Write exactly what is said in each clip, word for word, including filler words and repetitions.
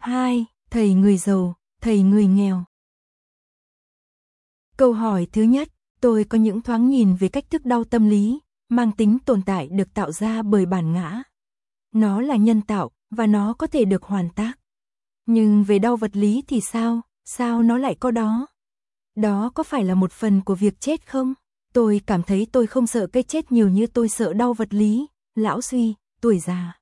hai. Thầy người giàu, thầy người nghèo. Câu hỏi thứ nhất, tôi có những thoáng nhìn về cách thức đau tâm lý, mang tính tồn tại được tạo ra bởi bản ngã. Nó là nhân tạo, và nó có thể được hoàn tác. Nhưng về đau vật lý thì sao, sao nó lại có đó? Đó có phải là một phần của việc chết không? Tôi cảm thấy tôi không sợ cái chết nhiều như tôi sợ đau vật lý, lão suy, tuổi già.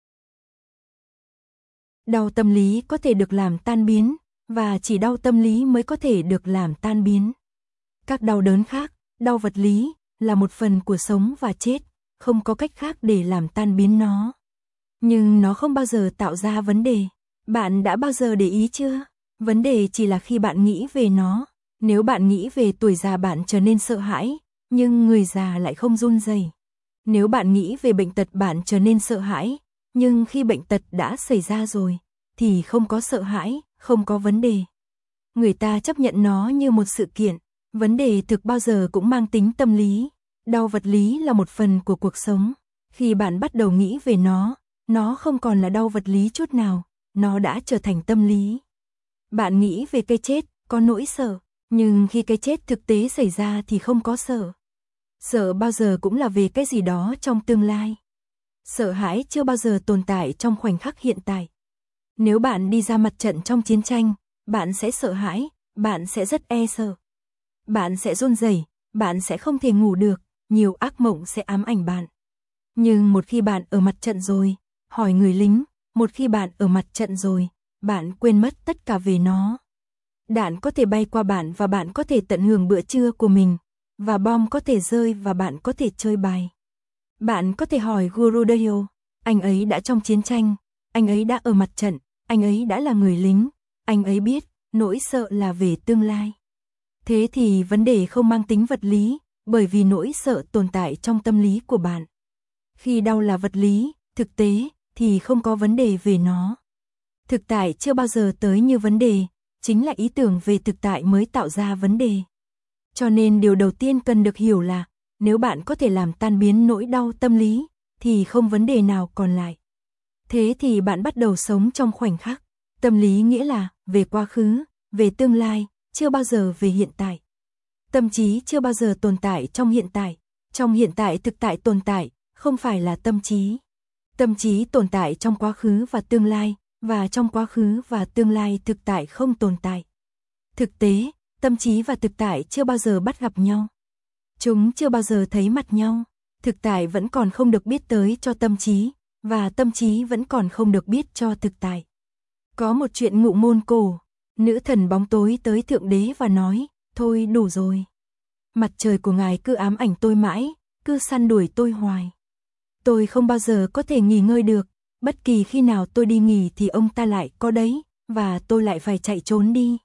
Đau tâm lý có thể được làm tan biến, và chỉ đau tâm lý mới có thể được làm tan biến. Các đau đớn khác, đau vật lý, là một phần của sống và chết, không có cách khác để làm tan biến nó. Nhưng nó không bao giờ tạo ra vấn đề. Bạn đã bao giờ để ý chưa? Vấn đề chỉ là khi bạn nghĩ về nó. Nếu bạn nghĩ về tuổi già bạn trở nên sợ hãi, nhưng người già lại không run rẩy. Nếu bạn nghĩ về bệnh tật bạn trở nên sợ hãi, nhưng khi bệnh tật đã xảy ra rồi, thì không có sợ hãi, không có vấn đề. Người ta chấp nhận nó như một sự kiện. Vấn đề thực bao giờ cũng mang tính tâm lý. Đau vật lý là một phần của cuộc sống. Khi bạn bắt đầu nghĩ về nó, nó không còn là đau vật lý chút nào, nó đã trở thành tâm lý. Bạn nghĩ về cái chết, có nỗi sợ, nhưng khi cái chết thực tế xảy ra thì không có sợ. Sợ bao giờ cũng là về cái gì đó trong tương lai. Sợ hãi chưa bao giờ tồn tại trong khoảnh khắc hiện tại. Nếu bạn đi ra mặt trận trong chiến tranh, bạn sẽ sợ hãi, bạn sẽ rất e sợ. Bạn sẽ run rẩy, bạn sẽ không thể ngủ được, nhiều ác mộng sẽ ám ảnh bạn. Nhưng một khi bạn ở mặt trận rồi, hỏi người lính, một khi bạn ở mặt trận rồi, bạn quên mất tất cả về nó. Đạn có thể bay qua bạn và bạn có thể tận hưởng bữa trưa của mình, và bom có thể rơi và bạn có thể chơi bài. Bạn có thể hỏi Gurudev, anh ấy đã trong chiến tranh, anh ấy đã ở mặt trận, anh ấy đã là người lính, anh ấy biết, nỗi sợ là về tương lai. Thế thì vấn đề không mang tính vật lý, bởi vì nỗi sợ tồn tại trong tâm lý của bạn. Khi đau là vật lý, thực tế, thì không có vấn đề về nó. Thực tại chưa bao giờ tới như vấn đề, chính là ý tưởng về thực tại mới tạo ra vấn đề. Cho nên điều đầu tiên cần được hiểu là, nếu bạn có thể làm tan biến nỗi đau tâm lý, thì không vấn đề nào còn lại. Thế thì bạn bắt đầu sống trong khoảnh khắc. Tâm lý nghĩa là, về quá khứ, về tương lai, chưa bao giờ về hiện tại. Tâm trí chưa bao giờ tồn tại trong hiện tại. Trong hiện tại thực tại tồn tại, không phải là tâm trí. Tâm trí tồn tại trong quá khứ và tương lai, và trong quá khứ và tương lai thực tại không tồn tại. Thực tế, tâm trí và thực tại chưa bao giờ bắt gặp nhau. Chúng chưa bao giờ thấy mặt nhau. Thực tại vẫn còn không được biết tới cho tâm trí, và tâm trí vẫn còn không được biết cho thực tại. Có một chuyện ngụ môn cổ, nữ thần bóng tối tới thượng đế và nói, thôi đủ rồi. Mặt trời của ngài cứ ám ảnh tôi mãi, cứ săn đuổi tôi hoài. Tôi không bao giờ có thể nghỉ ngơi được, bất kỳ khi nào tôi đi nghỉ thì ông ta lại có đấy, và tôi lại phải chạy trốn đi.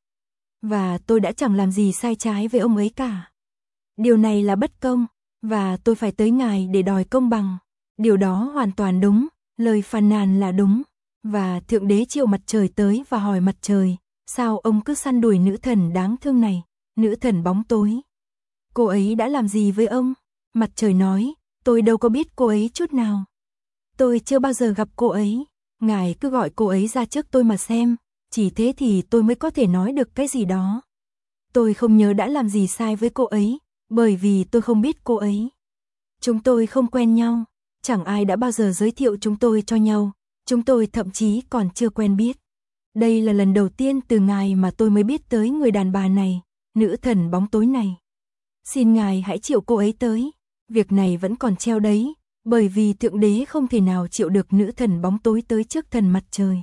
Và tôi đã chẳng làm gì sai trái với ông ấy cả. Điều này là bất công, và tôi phải tới ngài để đòi công bằng. Điều đó hoàn toàn đúng, lời phàn nàn là đúng. Và thượng đế triệu mặt trời tới và hỏi mặt trời, sao ông cứ săn đuổi nữ thần đáng thương này, nữ thần bóng tối. Cô ấy đã làm gì với ông? Mặt trời nói, tôi đâu có biết cô ấy chút nào. Tôi chưa bao giờ gặp cô ấy, ngài cứ gọi cô ấy ra trước tôi mà xem, chỉ thế thì tôi mới có thể nói được cái gì đó. Tôi không nhớ đã làm gì sai với cô ấy, bởi vì tôi không biết cô ấy. Chúng tôi không quen nhau, chẳng ai đã bao giờ giới thiệu chúng tôi cho nhau, chúng tôi thậm chí còn chưa quen biết. Đây là lần đầu tiên từ ngài mà tôi mới biết tới người đàn bà này, nữ thần bóng tối này. Xin ngài hãy triệu cô ấy tới, việc này vẫn còn treo đấy, bởi vì thượng đế không thể nào triệu được nữ thần bóng tối tới trước thần mặt trời.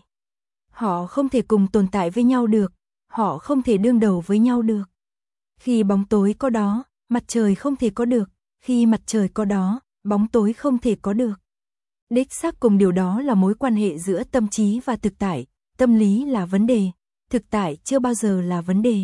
Họ không thể cùng tồn tại với nhau được, họ không thể đương đầu với nhau được. Khi bóng tối có đó, mặt trời không thể có được, khi mặt trời có đó, bóng tối không thể có được. Đích xác cùng điều đó là mối quan hệ giữa tâm trí và thực tại, tâm lý là vấn đề, thực tại chưa bao giờ là vấn đề.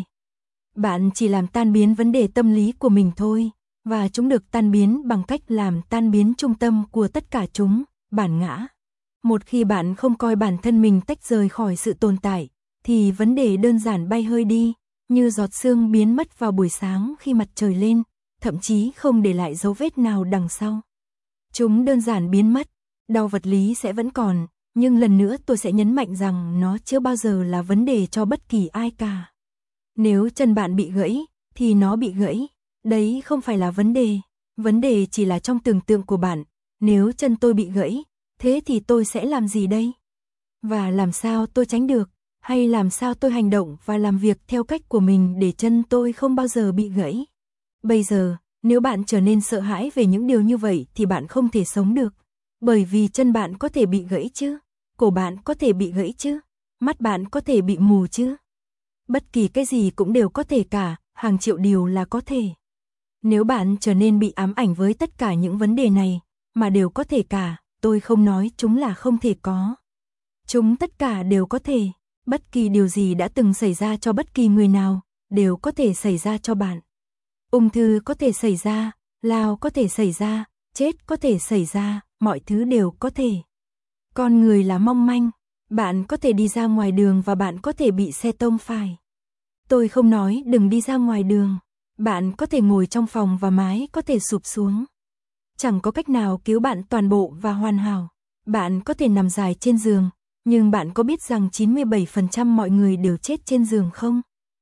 Bạn chỉ làm tan biến vấn đề tâm lý của mình thôi, và chúng được tan biến bằng cách làm tan biến trung tâm của tất cả chúng, bản ngã. Một khi bạn không coi bản thân mình tách rời khỏi sự tồn tại, thì vấn đề đơn giản bay hơi đi, như giọt sương biến mất vào buổi sáng khi mặt trời lên, thậm chí không để lại dấu vết nào đằng sau. Chúng đơn giản biến mất, đau vật lý sẽ vẫn còn, nhưng lần nữa tôi sẽ nhấn mạnh rằng nó chưa bao giờ là vấn đề cho bất kỳ ai cả. Nếu chân bạn bị gãy, thì nó bị gãy. Đấy không phải là vấn đề. Vấn đề chỉ là trong tưởng tượng của bạn. Nếu chân tôi bị gãy, thế thì tôi sẽ làm gì đây? Và làm sao tôi tránh được? Hay làm sao tôi hành động và làm việc theo cách của mình để chân tôi không bao giờ bị gãy? Bây giờ, nếu bạn trở nên sợ hãi về những điều như vậy thì bạn không thể sống được. Bởi vì chân bạn có thể bị gãy chứ, cổ bạn có thể bị gãy chứ, mắt bạn có thể bị mù chứ. Bất kỳ cái gì cũng đều có thể cả, hàng triệu điều là có thể. Nếu bạn trở nên bị ám ảnh với tất cả những vấn đề này, mà đều có thể cả, tôi không nói chúng là không thể có. Chúng tất cả đều có thể, bất kỳ điều gì đã từng xảy ra cho bất kỳ người nào, đều có thể xảy ra cho bạn. Ung thư có thể xảy ra, lao có thể xảy ra, chết có thể xảy ra, mọi thứ đều có thể. Con người là mong manh, bạn có thể đi ra ngoài đường và bạn có thể bị xe tông phải. Tôi không nói đừng đi ra ngoài đường, bạn có thể ngồi trong phòng và mái có thể sụp xuống. Chẳng có cách nào cứu bạn toàn bộ và hoàn hảo. Bạn có thể nằm dài trên giường, nhưng bạn có biết rằng chín mươi bảy phần trăm mọi người đều chết trên giường không?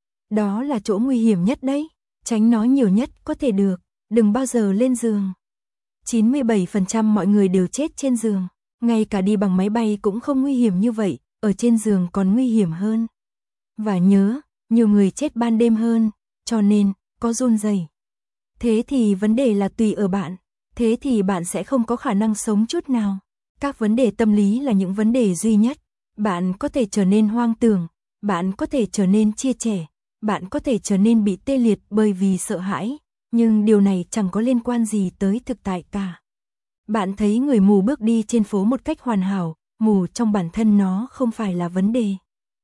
Đó là chỗ nguy hiểm nhất đấy, tránh nó nhiều nhất có thể được, đừng bao giờ lên giường. chín mươi bảy phần trăm mọi người đều chết trên giường, ngay cả đi bằng máy bay cũng không nguy hiểm như vậy, ở trên giường còn nguy hiểm hơn. Và nhớ, nhiều người chết ban đêm hơn, cho nên, có run rẩy. Thế thì vấn đề là tùy ở bạn, thế thì bạn sẽ không có khả năng sống chút nào. Các vấn đề tâm lý là những vấn đề duy nhất. Bạn có thể trở nên hoang tưởng, bạn có thể trở nên chia sẻ, bạn có thể trở nên bị tê liệt bởi vì sợ hãi, nhưng điều này chẳng có liên quan gì tới thực tại cả. Bạn thấy người mù bước đi trên phố một cách hoàn hảo, mù trong bản thân nó không phải là vấn đề.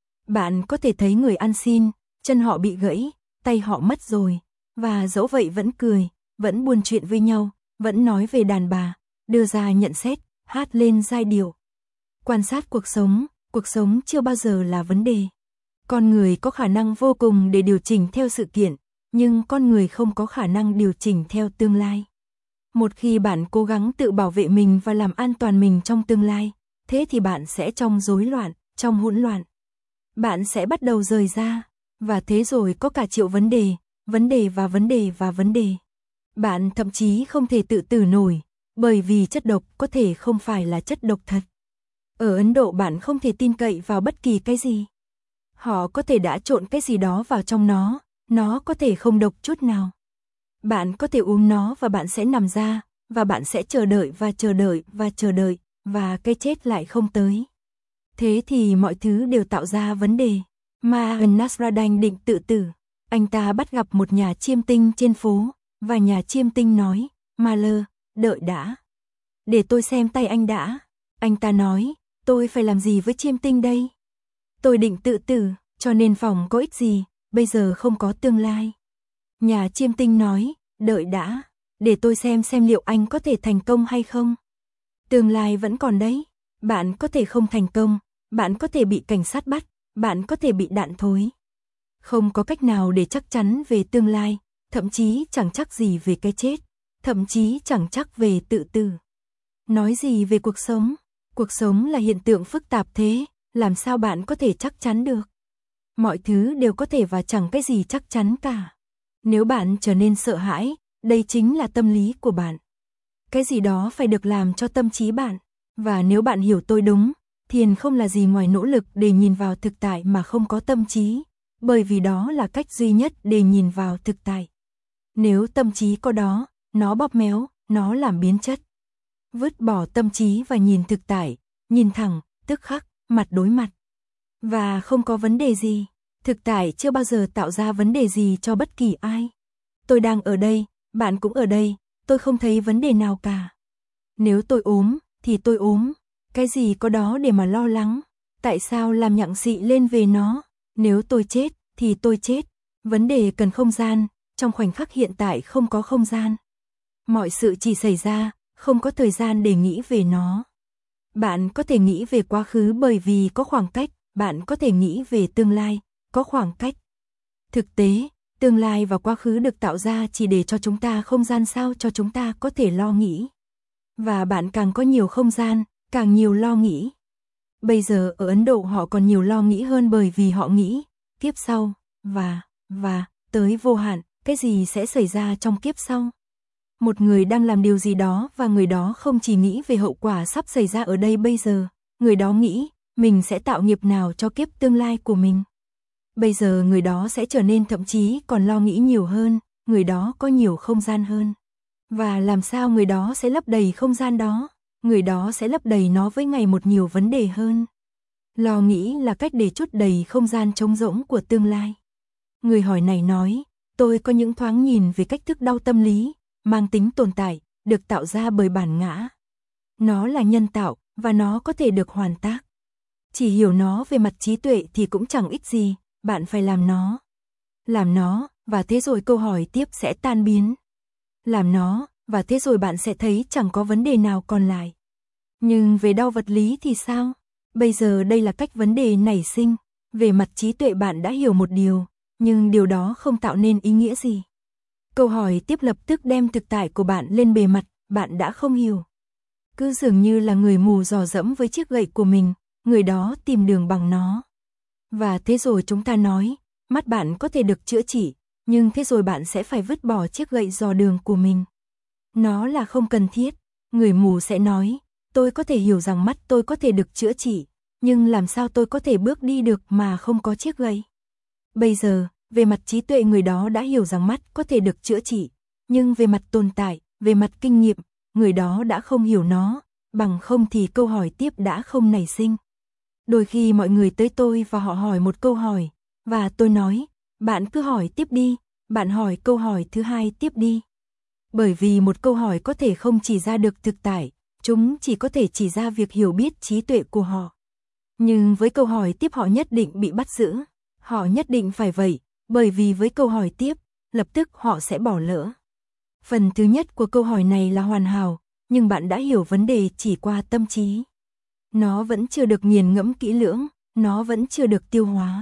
Bạn có thể thấy người ăn xin, chân họ bị gãy, tay họ mất rồi, và dẫu vậy vẫn cười, vẫn buôn chuyện với nhau, vẫn nói về đàn bà, đưa ra nhận xét, hát lên giai điệu. Quan sát cuộc sống, cuộc sống chưa bao giờ là vấn đề. Con người có khả năng vô cùng để điều chỉnh theo sự kiện, nhưng con người không có khả năng điều chỉnh theo tương lai. Một khi bạn cố gắng tự bảo vệ mình và làm an toàn mình trong tương lai, thế thì bạn sẽ trong rối loạn, trong hỗn loạn. Bạn sẽ bắt đầu rời ra, và thế rồi có cả triệu vấn đề, vấn đề và vấn đề và vấn đề. Bạn thậm chí không thể tự tử nổi, bởi vì chất độc có thể không phải là chất độc thật. Ở Ấn Độ bạn không thể tin cậy vào bất kỳ cái gì. Họ có thể đã trộn cái gì đó vào trong nó, nó có thể không độc chút nào. Bạn có thể uống nó và bạn sẽ nằm ra, và bạn sẽ chờ đợi và chờ đợi và chờ đợi, và cái chết lại không tới. Thế thì mọi thứ đều tạo ra vấn đề. Mahan Nasruddin định tự tử. Anh ta bắt gặp một nhà chiêm tinh trên phố, và nhà chiêm tinh nói, Mahler, đợi đã. Để tôi xem tay anh đã. Anh ta nói, tôi phải làm gì với chiêm tinh đây? Tôi định tự tử, cho nên phòng có ích gì, bây giờ không có tương lai. Nhà chiêm tinh nói, đợi đã, để tôi xem xem liệu anh có thể thành công hay không. Tương lai vẫn còn đấy, bạn có thể không thành công, bạn có thể bị cảnh sát bắt, bạn có thể bị đạn thối. Không có cách nào để chắc chắn về tương lai, thậm chí chẳng chắc gì về cái chết, thậm chí chẳng chắc về tự tử. Nói gì về cuộc sống? Cuộc sống là hiện tượng phức tạp thế, làm sao bạn có thể chắc chắn được? Mọi thứ đều có thể và chẳng cái gì chắc chắn cả. Nếu bạn trở nên sợ hãi, đây chính là tâm lý của bạn. Cái gì đó phải được làm cho tâm trí bạn. Và nếu bạn hiểu tôi đúng, thiền không là gì ngoài nỗ lực để nhìn vào thực tại mà không có tâm trí, bởi vì đó là cách duy nhất để nhìn vào thực tại. Nếu tâm trí có đó, nó bóp méo, nó làm biến chất. Vứt bỏ tâm trí và nhìn thực tại, nhìn thẳng, tức khắc, mặt đối mặt. Và không có vấn đề gì, thực tại chưa bao giờ tạo ra vấn đề gì cho bất kỳ ai. Tôi đang ở đây, bạn cũng ở đây, tôi không thấy vấn đề nào cả. Nếu tôi ốm, thì tôi ốm, cái gì có đó để mà lo lắng, tại sao làm nhặng xị lên về nó, nếu tôi chết, thì tôi chết, vấn đề cần không gian, trong khoảnh khắc hiện tại không có không gian. Mọi sự chỉ xảy ra, không có thời gian để nghĩ về nó. Bạn có thể nghĩ về quá khứ bởi vì có khoảng cách, bạn có thể nghĩ về tương lai, có khoảng cách. Thực tế, tương lai và quá khứ được tạo ra chỉ để cho chúng ta không gian sao cho chúng ta có thể lo nghĩ. Và bạn càng có nhiều không gian, càng nhiều lo nghĩ. Bây giờ ở Ấn Độ họ còn nhiều lo nghĩ hơn bởi vì họ nghĩ, kiếp sau, và, và, tới vô hạn, cái gì sẽ xảy ra trong kiếp sau. Một người đang làm điều gì đó và người đó không chỉ nghĩ về hậu quả sắp xảy ra ở đây bây giờ, người đó nghĩ, mình sẽ tạo nghiệp nào cho kiếp tương lai của mình. Bây giờ người đó sẽ trở nên thậm chí còn lo nghĩ nhiều hơn, người đó có nhiều không gian hơn. Và làm sao người đó sẽ lấp đầy không gian đó? Người đó sẽ lấp đầy nó với ngày một nhiều vấn đề hơn. Lo nghĩ là cách để trút đầy không gian trống rỗng của tương lai. Người hỏi này nói, tôi có những thoáng nhìn về cách thức đau tâm lý, mang tính tồn tại, được tạo ra bởi bản ngã. Nó là nhân tạo, và nó có thể được hoàn tác. Chỉ hiểu nó về mặt trí tuệ thì cũng chẳng ích gì, bạn phải làm nó. Làm nó, và thế rồi câu hỏi tiếp sẽ tan biến. Làm nó, và thế rồi bạn sẽ thấy chẳng có vấn đề nào còn lại. Nhưng về đau vật lý thì sao? Bây giờ đây là cách vấn đề nảy sinh. Về mặt trí tuệ bạn đã hiểu một điều, nhưng điều đó không tạo nên ý nghĩa gì. Câu hỏi tiếp lập tức đem thực tại của bạn lên bề mặt, bạn đã không hiểu. Cứ dường như là người mù dò dẫm với chiếc gậy của mình, người đó tìm đường bằng nó. Và thế rồi chúng ta nói, mắt bạn có thể được chữa trị, nhưng thế rồi bạn sẽ phải vứt bỏ chiếc gậy dò đường của mình. Nó là không cần thiết. Người mù sẽ nói, tôi có thể hiểu rằng mắt tôi có thể được chữa trị, nhưng làm sao tôi có thể bước đi được mà không có chiếc gậy? Bây giờ, về mặt trí tuệ người đó đã hiểu rằng mắt có thể được chữa trị, nhưng về mặt tồn tại, về mặt kinh nghiệm, người đó đã không hiểu nó, bằng không thì câu hỏi tiếp đã không nảy sinh. Đôi khi mọi người tới tôi và họ hỏi một câu hỏi, và tôi nói, bạn cứ hỏi tiếp đi, bạn hỏi câu hỏi thứ hai tiếp đi. Bởi vì một câu hỏi có thể không chỉ ra được thực tại, chúng chỉ có thể chỉ ra việc hiểu biết trí tuệ của họ. Nhưng với câu hỏi tiếp họ nhất định bị bắt giữ, họ nhất định phải vậy, bởi vì với câu hỏi tiếp, lập tức họ sẽ bỏ lỡ. Phần thứ nhất của câu hỏi này là hoàn hảo, nhưng bạn đã hiểu vấn đề chỉ qua tâm trí. Nó vẫn chưa được nghiền ngẫm kỹ lưỡng, nó vẫn chưa được tiêu hóa.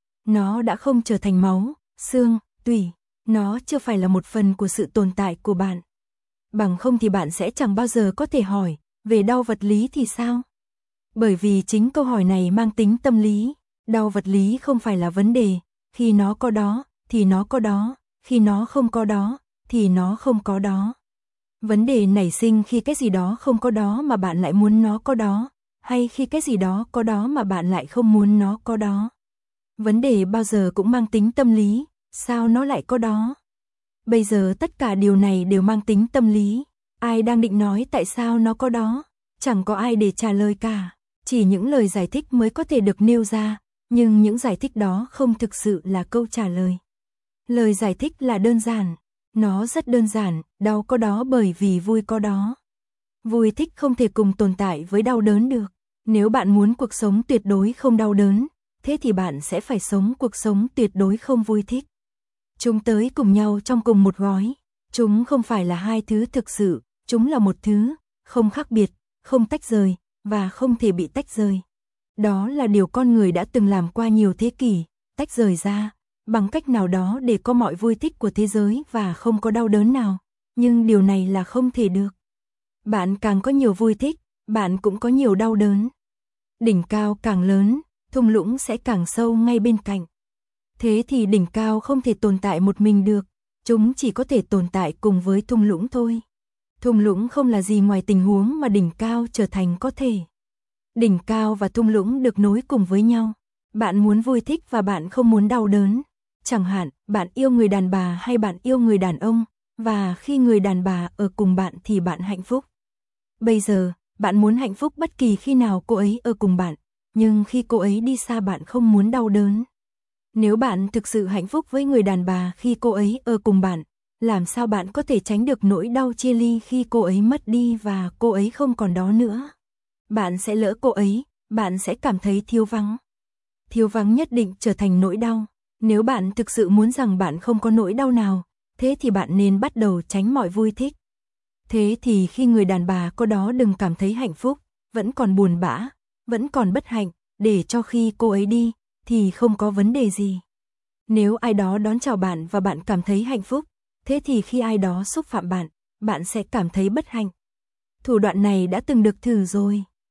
Nó đã không trở thành máu, xương, tủy, nó chưa phải là một phần của sự tồn tại của bạn. Bằng không thì bạn sẽ chẳng bao giờ có thể hỏi, về đau vật lý thì sao? Bởi vì chính câu hỏi này mang tính tâm lý, đau vật lý không phải là vấn đề, khi nó có đó, thì nó có đó, khi nó không có đó, thì nó không có đó. Vấn đề nảy sinh khi cái gì đó không có đó mà bạn lại muốn nó có đó, hay khi cái gì đó có đó mà bạn lại không muốn nó có đó. Vấn đề bao giờ cũng mang tính tâm lý, sao nó lại có đó? Bây giờ tất cả điều này đều mang tính tâm lý, ai đang định nói tại sao nó có đó? Chẳng có ai để trả lời cả, chỉ những lời giải thích mới có thể được nêu ra, nhưng những giải thích đó không thực sự là câu trả lời. Lời giải thích là đơn giản, nó rất đơn giản, đau có đó bởi vì vui có đó. Vui thích không thể cùng tồn tại với đau đớn được. Nếu bạn muốn cuộc sống tuyệt đối không đau đớn, thế thì bạn sẽ phải sống cuộc sống tuyệt đối không vui thích. Chúng tới cùng nhau trong cùng một gói. Chúng không phải là hai thứ thực sự, chúng là một thứ, không khác biệt, không tách rời, và không thể bị tách rời. Đó là điều con người đã từng làm qua nhiều thế kỷ, tách rời ra, bằng cách nào đó để có mọi vui thích của thế giới và không có đau đớn nào. Nhưng điều này là không thể được. Bạn càng có nhiều vui thích, bạn cũng có nhiều đau đớn. Đỉnh cao càng lớn, thung lũng sẽ càng sâu ngay bên cạnh. Thế thì đỉnh cao không thể tồn tại một mình được, chúng chỉ có thể tồn tại cùng với thung lũng thôi. Thung lũng không là gì ngoài tình huống mà đỉnh cao trở thành có thể. Đỉnh cao và thung lũng được nối cùng với nhau. Bạn muốn vui thích và bạn không muốn đau đớn. Chẳng hạn, bạn yêu người đàn bà hay bạn yêu người đàn ông, và khi người đàn bà ở cùng bạn thì bạn hạnh phúc. Bây giờ, bạn muốn hạnh phúc bất kỳ khi nào cô ấy ở cùng bạn, nhưng khi cô ấy đi xa bạn không muốn đau đớn. Nếu bạn thực sự hạnh phúc với người đàn bà khi cô ấy ở cùng bạn, làm sao bạn có thể tránh được nỗi đau chia ly khi cô ấy mất đi và cô ấy không còn đó nữa? Bạn sẽ lỡ cô ấy, bạn sẽ cảm thấy thiếu vắng. Thiếu vắng nhất định trở thành nỗi đau. Nếu bạn thực sự muốn rằng bạn không có nỗi đau nào, thế thì bạn nên bắt đầu tránh mọi vui thích. Thế thì khi người đàn bà có đó đừng cảm thấy hạnh phúc, vẫn còn buồn bã, vẫn còn bất hạnh, để cho khi cô ấy đi, thì không có vấn đề gì. Nếu ai đó đón chào bạn và bạn cảm thấy hạnh phúc, thế thì khi ai đó xúc phạm bạn, bạn sẽ cảm thấy bất hạnh. Thủ đoạn này đã từng được thử rồi.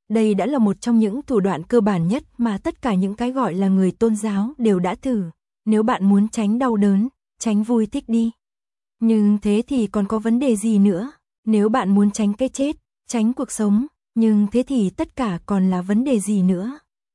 Đây đã là một trong những thủ đoạn cơ bản nhất mà tất cả những cái gọi là người tôn giáo đều đã thử. Nếu bạn muốn tránh đau đớn, tránh vui thích đi. Nhưng thế thì còn có vấn đề gì nữa? Nếu bạn muốn tránh cái chết, tránh cuộc sống, nhưng thế thì tất cả còn là vấn đề gì nữa?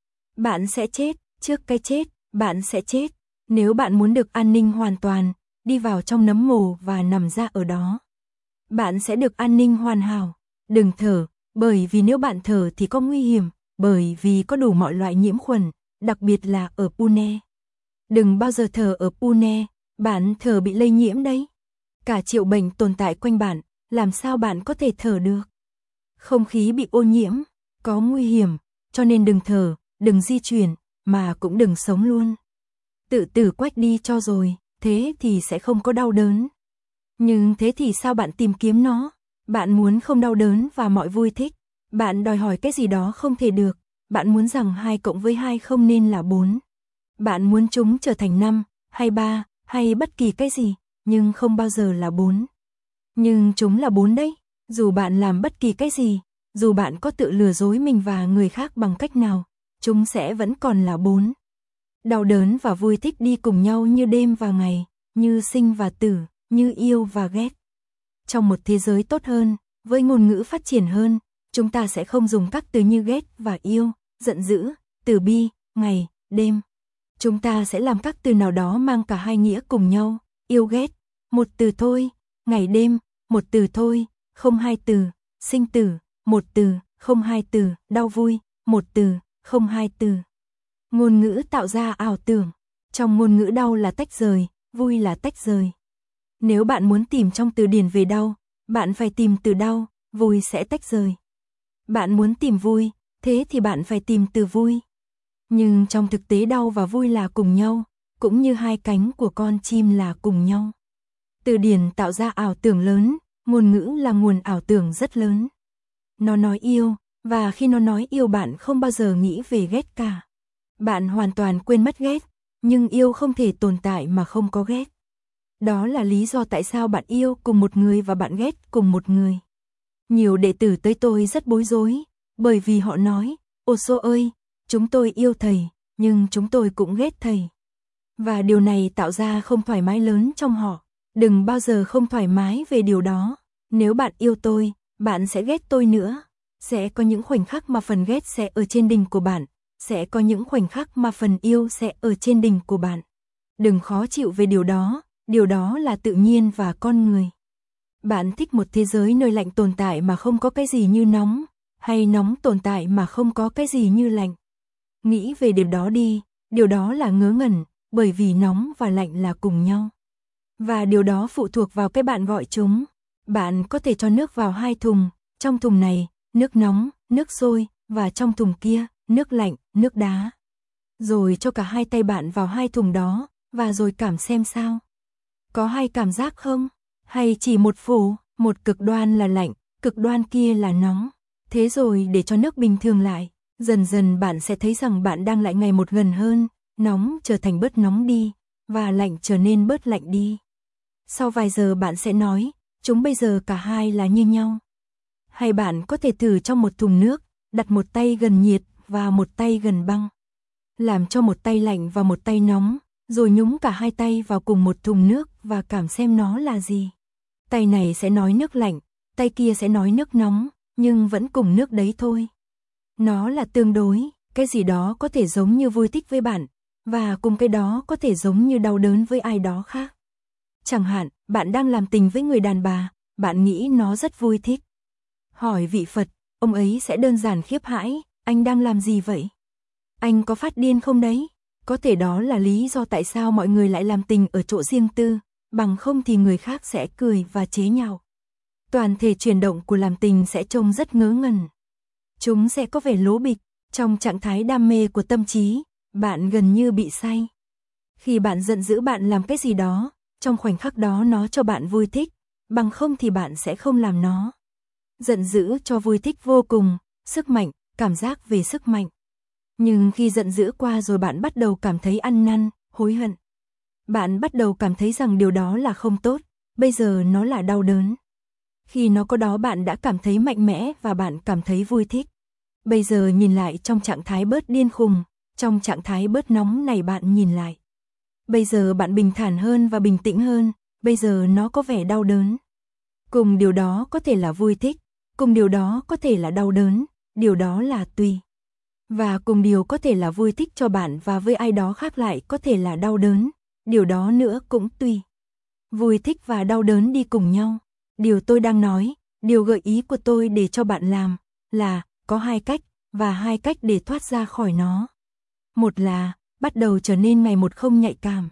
Bạn sẽ chết, trước cái chết, bạn sẽ chết. Nếu bạn muốn được an ninh hoàn toàn, đi vào trong nấm mồ và nằm ra ở đó. Bạn sẽ được an ninh hoàn hảo. Đừng thở, bởi vì nếu bạn thở thì có nguy hiểm, bởi vì có đủ mọi loại nhiễm khuẩn, đặc biệt là ở Pune. Đừng bao giờ thở ở Pune, bạn thở bị lây nhiễm đấy. Cả triệu bệnh tồn tại quanh bạn, làm sao bạn có thể thở được? Không khí bị ô nhiễm, có nguy hiểm, cho nên đừng thở, đừng di chuyển, mà cũng đừng sống luôn. Tự tử quách đi cho rồi, thế thì sẽ không có đau đớn. Nhưng thế thì sao bạn tìm kiếm nó? Bạn muốn không đau đớn và mọi vui thích. Bạn đòi hỏi cái gì đó không thể được. Bạn muốn rằng hai cộng với hai không nên là bốn. Bạn muốn chúng trở thành năm, hay ba, hay bất kỳ cái gì, nhưng không bao giờ là bốn. Nhưng chúng là bốn đấy. Dù bạn làm bất kỳ cái gì, dù bạn có tự lừa dối mình và người khác bằng cách nào, chúng sẽ vẫn còn là bốn. Đau đớn và vui thích đi cùng nhau như đêm và ngày, như sinh và tử, như yêu và ghét. Trong một thế giới tốt hơn, với ngôn ngữ phát triển hơn, chúng ta sẽ không dùng các từ như ghét và yêu, giận dữ, từ bi, ngày, đêm. Chúng ta sẽ làm các từ nào đó mang cả hai nghĩa cùng nhau, yêu ghét, một từ thôi, ngày đêm, một từ thôi, không hai từ, sinh tử, một từ, không hai từ, đau vui, một từ, không hai từ. Ngôn ngữ tạo ra ảo tưởng, trong ngôn ngữ đau là tách rời, vui là tách rời. Nếu bạn muốn tìm trong từ điển về đau, bạn phải tìm từ đau, vui sẽ tách rời. Bạn muốn tìm vui, thế thì bạn phải tìm từ vui. Nhưng trong thực tế đau và vui là cùng nhau, cũng như hai cánh của con chim là cùng nhau. Từ điển tạo ra ảo tưởng lớn, ngôn ngữ là nguồn ảo tưởng rất lớn. Nó nói yêu, và khi nó nói yêu bạn không bao giờ nghĩ về ghét cả. Bạn hoàn toàn quên mất ghét, nhưng yêu không thể tồn tại mà không có ghét. Đó là lý do tại sao bạn yêu cùng một người và bạn ghét cùng một người. Nhiều đệ tử tới tôi rất bối rối, bởi vì họ nói, Ồ Xô ơi, chúng tôi yêu thầy, nhưng chúng tôi cũng ghét thầy. Và điều này tạo ra không thoải mái lớn trong họ. Đừng bao giờ không thoải mái về điều đó. Nếu bạn yêu tôi, bạn sẽ ghét tôi nữa. Sẽ có những khoảnh khắc mà phần ghét sẽ ở trên đỉnh của bạn. Sẽ có những khoảnh khắc mà phần yêu sẽ ở trên đỉnh của bạn. Đừng khó chịu về điều đó, điều đó là tự nhiên và con người. Bạn thích một thế giới nơi lạnh tồn tại mà không có cái gì như nóng, hay nóng tồn tại mà không có cái gì như lạnh. Nghĩ về điều đó đi, điều đó là ngớ ngẩn, bởi vì nóng và lạnh là cùng nhau. Và điều đó phụ thuộc vào cái bạn gọi chúng. Bạn có thể cho nước vào hai thùng, trong thùng này, nước nóng, nước sôi, và trong thùng kia, nước lạnh, nước đá. Rồi cho cả hai tay bạn vào hai thùng đó, và rồi cảm xem sao. Có hai cảm giác không? Hay chỉ một phủ, một cực đoan là lạnh, cực đoan kia là nóng. Thế rồi để cho nước bình thường lại, dần dần bạn sẽ thấy rằng bạn đang lại ngày một gần hơn, nóng trở thành bớt nóng đi, và lạnh trở nên bớt lạnh đi. Sau vài giờ bạn sẽ nói, chúng bây giờ cả hai là như nhau. Hay bạn có thể thử trong một thùng nước, đặt một tay gần nhiệt và một tay gần băng. Làm cho một tay lạnh và một tay nóng, rồi nhúng cả hai tay vào cùng một thùng nước và cảm xem nó là gì. Tay này sẽ nói nước lạnh, tay kia sẽ nói nước nóng, nhưng vẫn cùng nước đấy thôi. Nó là tương đối, cái gì đó có thể giống như vui thích với bạn, và cùng cái đó có thể giống như đau đớn với ai đó khác. Chẳng hạn, bạn đang làm tình với người đàn bà, bạn nghĩ nó rất vui thích. Hỏi vị Phật, ông ấy sẽ đơn giản khiếp hãi, anh đang làm gì vậy? Anh có phát điên không đấy? Có thể đó là lý do tại sao mọi người lại làm tình ở chỗ riêng tư, bằng không thì người khác sẽ cười và chế nhạo. Toàn thể chuyển động của làm tình sẽ trông rất ngớ ngẩn. Chúng sẽ có vẻ lố bịch, trong trạng thái đam mê của tâm trí, bạn gần như bị say. Khi bạn giận dữ bạn làm cái gì đó, trong khoảnh khắc đó nó cho bạn vui thích, bằng không thì bạn sẽ không làm nó. Giận dữ cho vui thích vô cùng, sức mạnh, cảm giác về sức mạnh. Nhưng khi giận dữ qua rồi bạn bắt đầu cảm thấy ăn năn, hối hận. Bạn bắt đầu cảm thấy rằng điều đó là không tốt, bây giờ nó là đau đớn. Khi nó có đó bạn đã cảm thấy mạnh mẽ và bạn cảm thấy vui thích. Bây giờ nhìn lại trong trạng thái bớt điên khùng, trong trạng thái bớt nóng này bạn nhìn lại. Bây giờ bạn bình thản hơn và bình tĩnh hơn, bây giờ nó có vẻ đau đớn. Cùng điều đó có thể là vui thích, cùng điều đó có thể là đau đớn, điều đó là tùy. Và cùng điều có thể là vui thích cho bạn và với ai đó khác lại có thể là đau đớn, điều đó nữa cũng tùy. Vui thích và đau đớn đi cùng nhau. Điều tôi đang nói, điều gợi ý của tôi để cho bạn làm, là có hai cách, và hai cách để thoát ra khỏi nó. Một là, bắt đầu trở nên ngày một không nhạy cảm.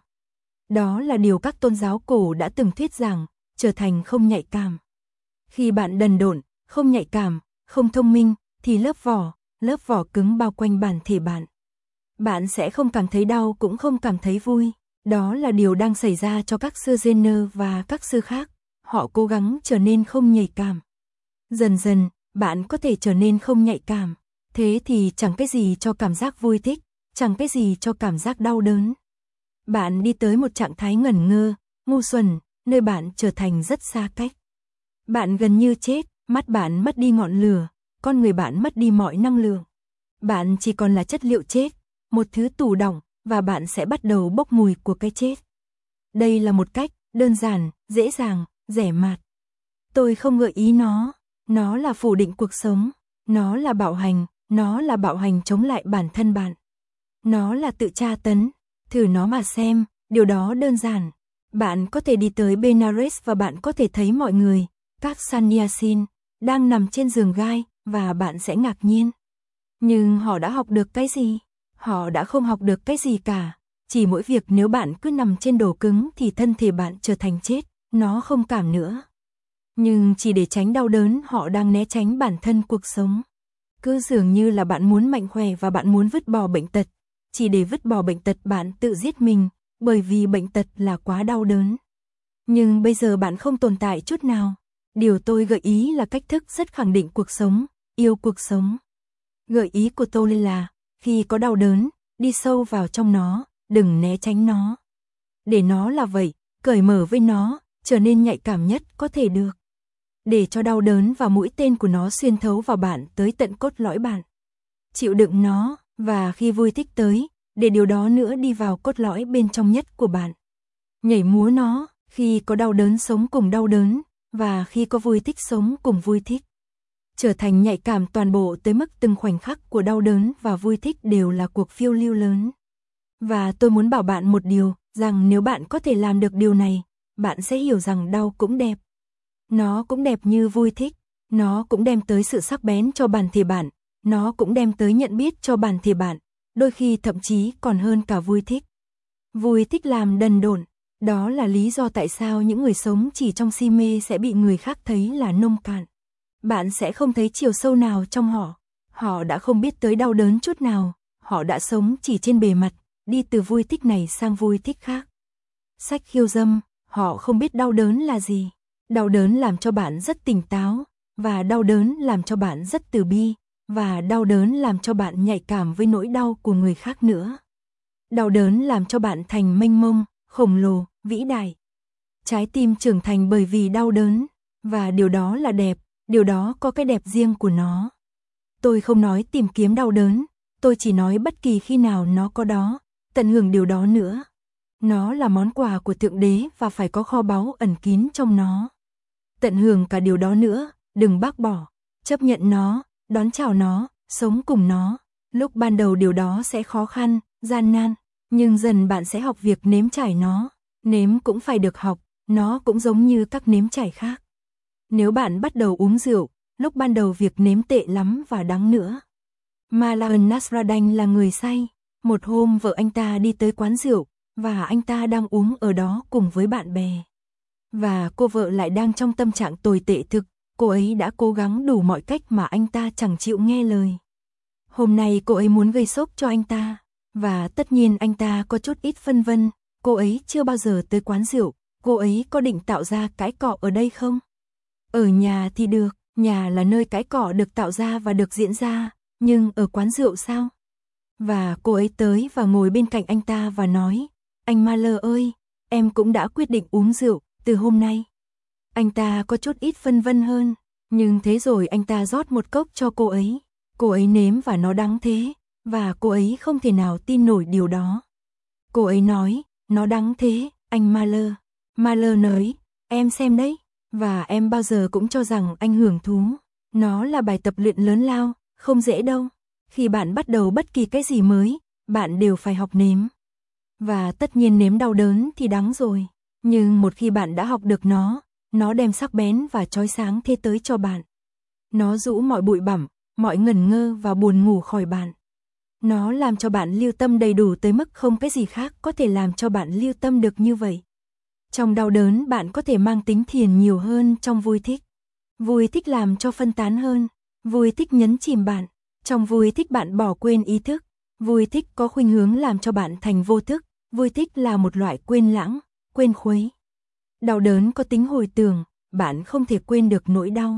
Đó là điều các tôn giáo cổ đã từng thuyết giảng, trở thành không nhạy cảm. Khi bạn đần độn, không nhạy cảm, không thông minh, thì lớp vỏ, lớp vỏ cứng bao quanh bản thể bạn. Bạn sẽ không cảm thấy đau cũng không cảm thấy vui. Đó là điều đang xảy ra cho các sư Jenner và các sư khác. Họ cố gắng trở nên không nhạy cảm. Dần dần, bạn có thể trở nên không nhạy cảm. Thế thì chẳng cái gì cho cảm giác vui thích, chẳng cái gì cho cảm giác đau đớn. Bạn đi tới một trạng thái ngẩn ngơ, ngu xuẩn, nơi bạn trở thành rất xa cách. Bạn gần như chết, mắt bạn mất đi ngọn lửa, con người bạn mất đi mọi năng lượng. Bạn chỉ còn là chất liệu chết, một thứ tù đọng, và bạn sẽ bắt đầu bốc mùi của cái chết. Đây là một cách, đơn giản, dễ dàng, rẻ mạt. Tôi không gợi ý nó, nó là phủ định cuộc sống, nó là bạo hành, nó là bạo hành chống lại bản thân bạn. Nó là tự tra tấn, thử nó mà xem, điều đó đơn giản. Bạn có thể đi tới Benares và bạn có thể thấy mọi người, các sannyasin, đang nằm trên giường gai, và bạn sẽ ngạc nhiên. Nhưng họ đã học được cái gì? Họ đã không học được cái gì cả. Chỉ mỗi việc nếu bạn cứ nằm trên đồ cứng thì thân thể bạn trở thành chết, nó không cảm nữa. Nhưng chỉ để tránh đau đớn họ đang né tránh bản thân cuộc sống. Cứ dường như là bạn muốn mạnh khỏe và bạn muốn vứt bỏ bệnh tật. Chỉ để vứt bỏ bệnh tật bạn tự giết mình, bởi vì bệnh tật là quá đau đớn. Nhưng bây giờ bạn không tồn tại chút nào. Điều tôi gợi ý là cách thức rất khẳng định cuộc sống, yêu cuộc sống. Gợi ý của tôi là, khi có đau đớn, đi sâu vào trong nó, đừng né tránh nó. Để nó là vậy, cởi mở với nó, trở nên nhạy cảm nhất có thể được. Để cho đau đớn và mũi tên của nó xuyên thấu vào bạn tới tận cốt lõi bạn. Chịu đựng nó, và khi vui thích tới, để điều đó nữa đi vào cốt lõi bên trong nhất của bạn. Nhảy múa nó, khi có đau đớn sống cùng đau đớn, và khi có vui thích sống cùng vui thích. Trở thành nhạy cảm toàn bộ tới mức từng khoảnh khắc của đau đớn và vui thích đều là cuộc phiêu lưu lớn. Và tôi muốn bảo bạn một điều, rằng nếu bạn có thể làm được điều này, bạn sẽ hiểu rằng đau cũng đẹp. Nó cũng đẹp như vui thích, nó cũng đem tới sự sắc bén cho bản thể bạn, nó cũng đem tới nhận biết cho bản thể bạn, đôi khi thậm chí còn hơn cả vui thích. Vui thích làm đần độn, đó là lý do tại sao những người sống chỉ trong si mê sẽ bị người khác thấy là nông cạn. Bạn sẽ không thấy chiều sâu nào trong họ, họ đã không biết tới đau đớn chút nào, họ đã sống chỉ trên bề mặt, đi từ vui thích này sang vui thích khác. Sách khiêu dâm, họ không biết đau đớn là gì. Đau đớn làm cho bạn rất tỉnh táo, và đau đớn làm cho bạn rất từ bi, và đau đớn làm cho bạn nhạy cảm với nỗi đau của người khác nữa. Đau đớn làm cho bạn thành mênh mông, khổng lồ, vĩ đại. Trái tim trưởng thành bởi vì đau đớn, và điều đó là đẹp, điều đó có cái đẹp riêng của nó. Tôi không nói tìm kiếm đau đớn, tôi chỉ nói bất kỳ khi nào nó có đó, tận hưởng điều đó nữa. Nó là món quà của Thượng Đế và phải có kho báu ẩn kín trong nó. Tận hưởng cả điều đó nữa, đừng bác bỏ, chấp nhận nó, đón chào nó, sống cùng nó. Lúc ban đầu điều đó sẽ khó khăn, gian nan, nhưng dần bạn sẽ học việc nếm trải nó. Nếm cũng phải được học, nó cũng giống như các nếm trải khác. Nếu bạn bắt đầu uống rượu, lúc ban đầu việc nếm tệ lắm và đắng nữa. Malahan Nasruddin là người say. Một hôm vợ anh ta đi tới quán rượu, và anh ta đang uống ở đó cùng với bạn bè. Và cô vợ lại đang trong tâm trạng tồi tệ thực, cô ấy đã cố gắng đủ mọi cách mà anh ta chẳng chịu nghe lời. Hôm nay cô ấy muốn gây sốc cho anh ta, và tất nhiên anh ta có chút ít phân vân, cô ấy chưa bao giờ tới quán rượu, cô ấy có định tạo ra cái cọ ở đây không? Ở nhà thì được, nhà là nơi cái cọ được tạo ra và được diễn ra, nhưng ở quán rượu sao? Và cô ấy tới và ngồi bên cạnh anh ta và nói, anh Mahler ơi, em cũng đã quyết định uống rượu, từ hôm nay. Anh ta có chút ít phân vân hơn, nhưng thế rồi anh ta rót một cốc cho cô ấy. Cô ấy nếm và nó đắng thế, và cô ấy không thể nào tin nổi điều đó. Cô ấy nói, nó đắng thế, anh Mahler. Mahler nói, em xem đấy, và em bao giờ cũng cho rằng anh hưởng thú. Nó là bài tập luyện lớn lao, không dễ đâu. Khi bạn bắt đầu bất kỳ cái gì mới, bạn đều phải học nếm. Và tất nhiên nếm đau đớn thì đắng rồi. Nhưng một khi bạn đã học được nó, nó đem sắc bén và chói sáng thế tới cho bạn. Nó rũ mọi bụi bặm, mọi ngẩn ngơ và buồn ngủ khỏi bạn. Nó làm cho bạn lưu tâm đầy đủ tới mức không cái gì khác có thể làm cho bạn lưu tâm được như vậy. Trong đau đớn bạn có thể mang tính thiền nhiều hơn trong vui thích. Vui thích làm cho phân tán hơn. Vui thích nhấn chìm bạn. Trong vui thích bạn bỏ quên ý thức. Vui thích có khuynh hướng làm cho bạn thành vô thức. Vui thích là một loại quên lãng, quên khuấy. Đau đớn có tính hồi tưởng, bạn không thể quên được nỗi đau.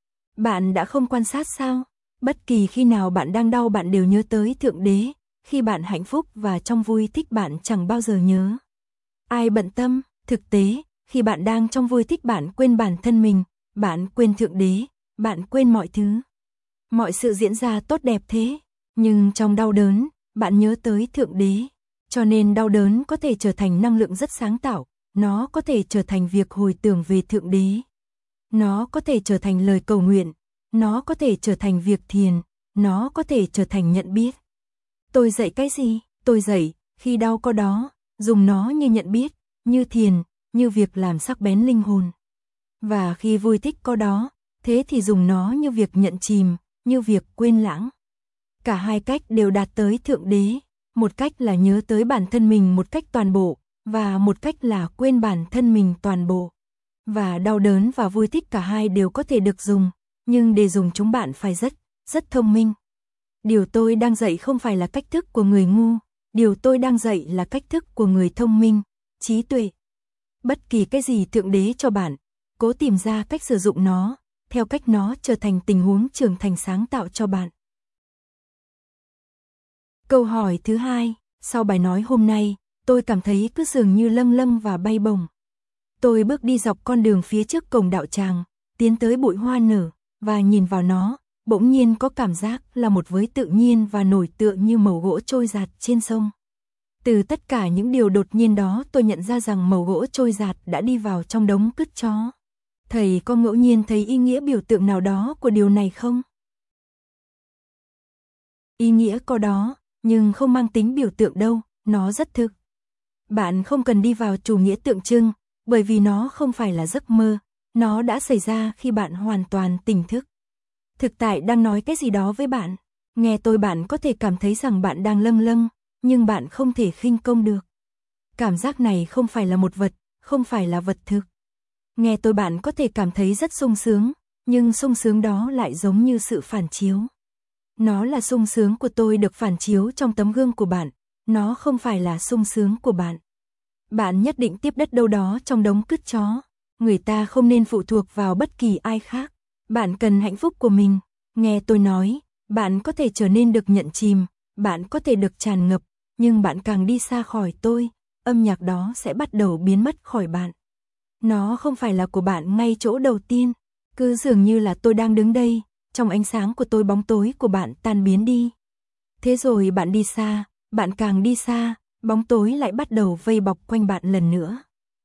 Bạn đã không quan sát sao? Bất kỳ khi nào bạn đang đau bạn đều nhớ tới Thượng Đế, khi bạn hạnh phúc và trong vui thích bạn chẳng bao giờ nhớ. Ai bận tâm, thực tế, khi bạn đang trong vui thích bạn quên bản thân mình, bạn quên Thượng Đế, bạn quên mọi thứ. Mọi sự diễn ra tốt đẹp thế, nhưng trong đau đớn, bạn nhớ tới Thượng Đế. Cho nên đau đớn có thể trở thành năng lượng rất sáng tạo, nó có thể trở thành việc hồi tưởng về Thượng Đế. Nó có thể trở thành lời cầu nguyện, nó có thể trở thành việc thiền, nó có thể trở thành nhận biết. Tôi dạy cái gì? Tôi dạy, khi đau có đó, dùng nó như nhận biết, như thiền, như việc làm sắc bén linh hồn. Và khi vui thích có đó, thế thì dùng nó như việc nhận chìm, như việc quên lãng. Cả hai cách đều đạt tới Thượng Đế. Một cách là nhớ tới bản thân mình một cách toàn bộ, và một cách là quên bản thân mình toàn bộ. Và đau đớn và vui thích cả hai đều có thể được dùng, nhưng để dùng chúng bạn phải rất, rất thông minh. Điều tôi đang dạy không phải là cách thức của người ngu, điều tôi đang dạy là cách thức của người thông minh, trí tuệ. Bất kỳ cái gì Thượng Đế cho bạn, cố tìm ra cách sử dụng nó, theo cách nó trở thành tình huống trưởng thành sáng tạo cho bạn. Câu hỏi thứ hai, sau bài nói hôm nay, tôi cảm thấy cứ dường như lâng lâng và bay bổng. Tôi bước đi dọc con đường phía trước cổng đạo tràng, tiến tới bụi hoa nở, và nhìn vào nó, bỗng nhiên có cảm giác là một với tự nhiên và nổi tựa như mẩu gỗ trôi dạt trên sông. Từ tất cả những điều đột nhiên đó tôi nhận ra rằng mẩu gỗ trôi dạt đã đi vào trong đống cứt chó. Thầy có ngẫu nhiên thấy ý nghĩa biểu tượng nào đó của điều này không? Ý nghĩa có đó, nhưng không mang tính biểu tượng đâu, nó rất thực. Bạn không cần đi vào chủ nghĩa tượng trưng, bởi vì nó không phải là giấc mơ, nó đã xảy ra khi bạn hoàn toàn tỉnh thức. Thực tại đang nói cái gì đó với bạn, nghe tôi bạn có thể cảm thấy rằng bạn đang lâng lâng, nhưng bạn không thể khinh công được. Cảm giác này không phải là một vật, không phải là vật thực. Nghe tôi bạn có thể cảm thấy rất sung sướng, nhưng sung sướng đó lại giống như sự phản chiếu. Nó là sung sướng của tôi được phản chiếu trong tấm gương của bạn, nó không phải là sung sướng của bạn. Bạn nhất định tiếp đất đâu đó trong đống cứt chó, người ta không nên phụ thuộc vào bất kỳ ai khác. Bạn cần hạnh phúc của mình, nghe tôi nói, bạn có thể trở nên được nhận chìm, bạn có thể được tràn ngập, nhưng bạn càng đi xa khỏi tôi, âm nhạc đó sẽ bắt đầu biến mất khỏi bạn. Nó không phải là của bạn ngay chỗ đầu tiên, cứ dường như là tôi đang đứng đây, trong ánh sáng của tôi bóng tối của bạn tan biến đi. Thế rồi bạn đi xa, bạn càng đi xa, bóng tối lại bắt đầu vây bọc quanh bạn lần nữa.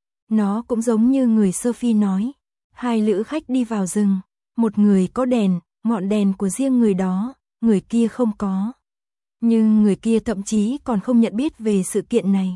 Nó cũng giống như người Sophie nói, hai lữ khách đi vào rừng, một người có đèn, ngọn đèn của riêng người đó, người kia không có. Nhưng người kia thậm chí còn không nhận biết về sự kiện này.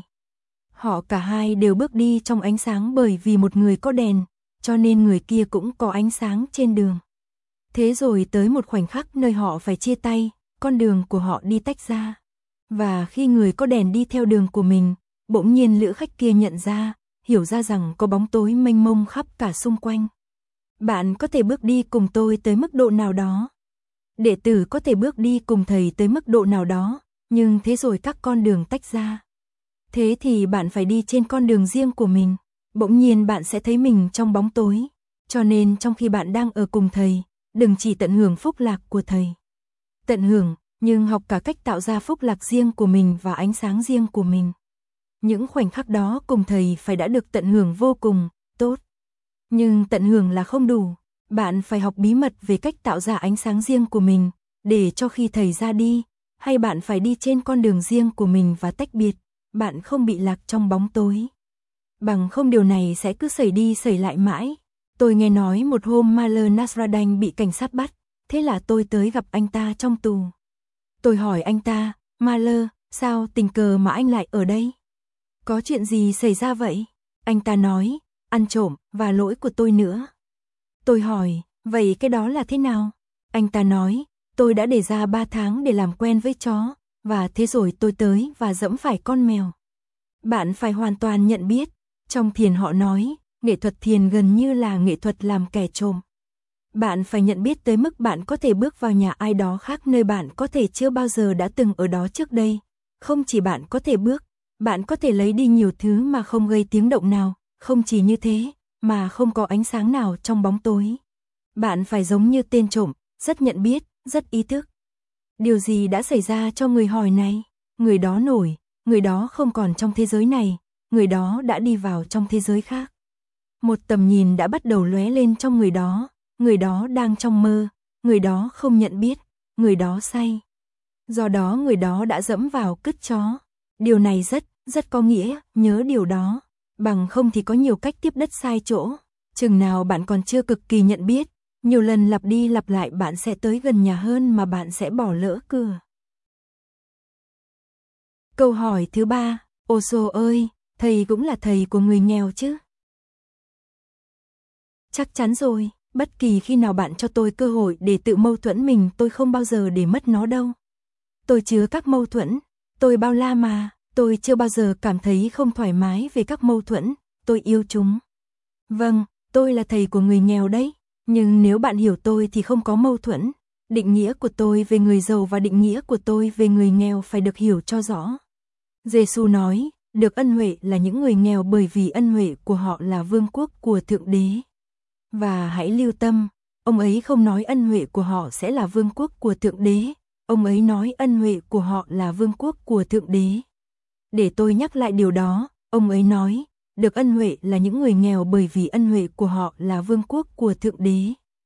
Họ cả hai đều bước đi trong ánh sáng bởi vì một người có đèn, cho nên người kia cũng có ánh sáng trên đường. Thế rồi tới một khoảnh khắc nơi họ phải chia tay, con đường của họ đi tách ra. Và khi người có đèn đi theo đường của mình, bỗng nhiên lữ khách kia nhận ra, hiểu ra rằng có bóng tối mênh mông khắp cả xung quanh. Bạn có thể bước đi cùng tôi tới mức độ nào đó. Đệ tử có thể bước đi cùng thầy tới mức độ nào đó, nhưng thế rồi các con đường tách ra. Thế thì bạn phải đi trên con đường riêng của mình, bỗng nhiên bạn sẽ thấy mình trong bóng tối. Cho nên trong khi bạn đang ở cùng thầy, đừng chỉ tận hưởng phúc lạc của thầy. Tận hưởng, nhưng học cả cách tạo ra phúc lạc riêng của mình và ánh sáng riêng của mình. Những khoảnh khắc đó cùng thầy phải đã được tận hưởng vô cùng, tốt. Nhưng tận hưởng là không đủ, bạn phải học bí mật về cách tạo ra ánh sáng riêng của mình, để cho khi thầy ra đi, hay bạn phải đi trên con đường riêng của mình và tách biệt, bạn không bị lạc trong bóng tối. Bằng không điều này sẽ cứ xảy đi xảy lại mãi. Tôi nghe nói một hôm Mahler Nasruddin bị cảnh sát bắt, thế là tôi tới gặp anh ta trong tù. Tôi hỏi anh ta, Mahler, sao tình cờ mà anh lại ở đây? Có chuyện gì xảy ra vậy? Anh ta nói, ăn trộm, và lỗi của tôi nữa. Tôi hỏi, vậy cái đó là thế nào? Anh ta nói, tôi đã để ra ba tháng để làm quen với chó, và thế rồi tôi tới và dẫm phải con mèo. Bạn phải hoàn toàn nhận biết, trong thiền họ nói, nghệ thuật thiền gần như là nghệ thuật làm kẻ trộm. Bạn phải nhận biết tới mức bạn có thể bước vào nhà ai đó khác nơi bạn có thể chưa bao giờ đã từng ở đó trước đây. Không chỉ bạn có thể bước, bạn có thể lấy đi nhiều thứ mà không gây tiếng động nào, không chỉ như thế, mà không có ánh sáng nào trong bóng tối. Bạn phải giống như tên trộm, rất nhận biết, rất ý thức. Điều gì đã xảy ra cho người hỏi này? Người đó nổi, người đó không còn trong thế giới này, người đó đã đi vào trong thế giới khác. Một tầm nhìn đã bắt đầu lóe lên trong người đó, người đó đang trong mơ, người đó không nhận biết, người đó say. Do đó người đó đã dẫm vào cứt chó. Điều này rất, rất có nghĩa, nhớ điều đó. Bằng không thì có nhiều cách tiếp đất sai chỗ. Chừng nào bạn còn chưa cực kỳ nhận biết, nhiều lần lặp đi lặp lại bạn sẽ tới gần nhà hơn mà bạn sẽ bỏ lỡ cửa. Câu hỏi thứ ba, Osho ơi, thầy cũng là thầy của người nghèo chứ? Chắc chắn rồi, bất kỳ khi nào bạn cho tôi cơ hội để tự mâu thuẫn mình tôi không bao giờ để mất nó đâu. Tôi chứa các mâu thuẫn, tôi bao la mà, tôi chưa bao giờ cảm thấy không thoải mái về các mâu thuẫn, tôi yêu chúng. Vâng, tôi là thầy của người nghèo đấy, nhưng nếu bạn hiểu tôi thì không có mâu thuẫn. Định nghĩa của tôi về người giàu và định nghĩa của tôi về người nghèo phải được hiểu cho rõ. Giê-xu nói, được ân huệ là những người nghèo bởi vì ân huệ của họ là vương quốc của Thượng Đế. Và hãy lưu tâm, ông ấy không nói ân huệ của họ sẽ là vương quốc của Thượng Đế, ông ấy nói ân huệ của họ là vương quốc của Thượng Đế. Để tôi nhắc lại điều đó, ông ấy nói, được ân huệ là những người nghèo bởi vì ân huệ của họ là vương quốc của Thượng Đế.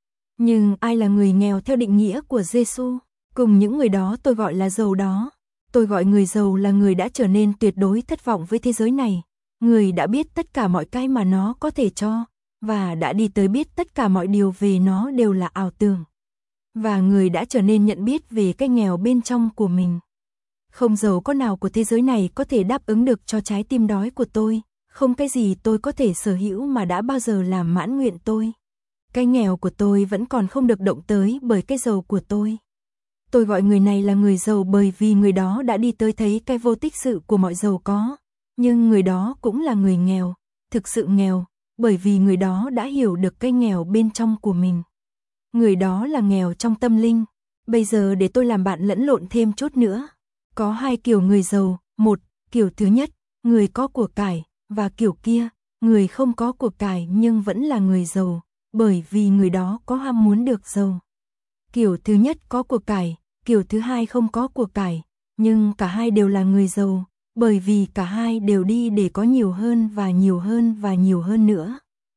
Nhưng ai là người nghèo theo định nghĩa của Giê-xu? Cùng những người đó tôi gọi là giàu đó. Tôi gọi người giàu là người đã trở nên tuyệt đối thất vọng với thế giới này, người đã biết tất cả mọi cái mà nó có thể cho, và đã đi tới biết tất cả mọi điều về nó đều là ảo tưởng. Và người đã trở nên nhận biết về cái nghèo bên trong của mình. Không giàu có nào của thế giới này có thể đáp ứng được cho trái tim đói của tôi, không cái gì tôi có thể sở hữu mà đã bao giờ làm mãn nguyện tôi. Cái nghèo của tôi vẫn còn không được động tới bởi cái giàu của tôi. Tôi gọi người này là người giàu bởi vì người đó đã đi tới thấy cái vô tích sự của mọi giàu có. Nhưng người đó cũng là người nghèo, thực sự nghèo, bởi vì người đó đã hiểu được cái nghèo bên trong của mình. Người đó là nghèo trong tâm linh. Bây giờ để tôi làm bạn lẫn lộn thêm chút nữa. Có hai kiểu người giàu, một, kiểu thứ nhất, người có của cải, và kiểu kia, người không có của cải nhưng vẫn là người giàu, bởi vì người đó có ham muốn được giàu. Kiểu thứ nhất có của cải, kiểu thứ hai không có của cải, nhưng cả hai đều là người giàu, bởi vì cả hai đều đi để có nhiều hơn và nhiều hơn và nhiều hơn nữa.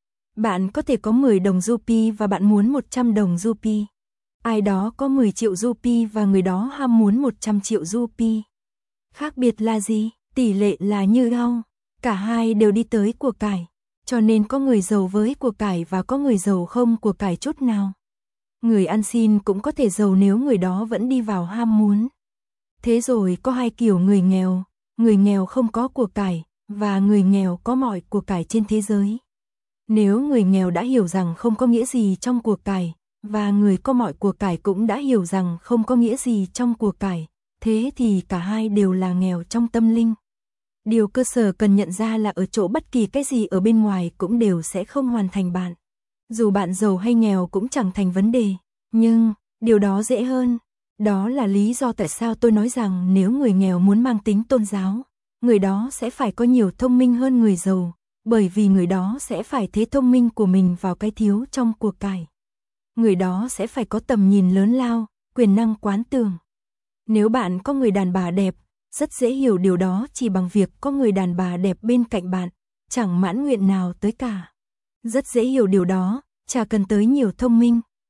Bạn có thể có mười đồng rupee và bạn muốn một trăm đồng rupee. Ai đó có mười triệu rupee và người đó ham muốn một trăm triệu rupee. Khác biệt là gì? Tỷ lệ là như nhau. Cả hai đều đi tới của cải. Cho nên có người giàu với của cải và có người giàu không của cải chút nào. Người ăn xin cũng có thể giàu nếu người đó vẫn đi vào ham muốn. Thế rồi có hai kiểu người nghèo. Người nghèo không có của cải và người nghèo có mọi của cải trên thế giới. Nếu người nghèo đã hiểu rằng không có nghĩa gì trong của cải, và người có mọi của cải cũng đã hiểu rằng không có nghĩa gì trong của cải, thế thì cả hai đều là nghèo trong tâm linh. Điều cơ sở cần nhận ra là ở chỗ bất kỳ cái gì ở bên ngoài cũng đều sẽ không hoàn thành bạn. Dù bạn giàu hay nghèo cũng chẳng thành vấn đề, nhưng điều đó dễ hơn. Đó là lý do tại sao tôi nói rằng nếu người nghèo muốn mang tính tôn giáo, người đó sẽ phải có nhiều thông minh hơn người giàu, bởi vì người đó sẽ phải thế thông minh của mình vào cái thiếu trong của cải. Người đó sẽ phải có tầm nhìn lớn lao, quyền năng quán tưởng. Nếu bạn có người đàn bà đẹp, rất dễ hiểu điều đó chỉ bằng việc có người đàn bà đẹp bên cạnh bạn, chẳng mãn nguyện nào tới cả. Rất dễ hiểu điều đó, chả cần tới nhiều thông minh.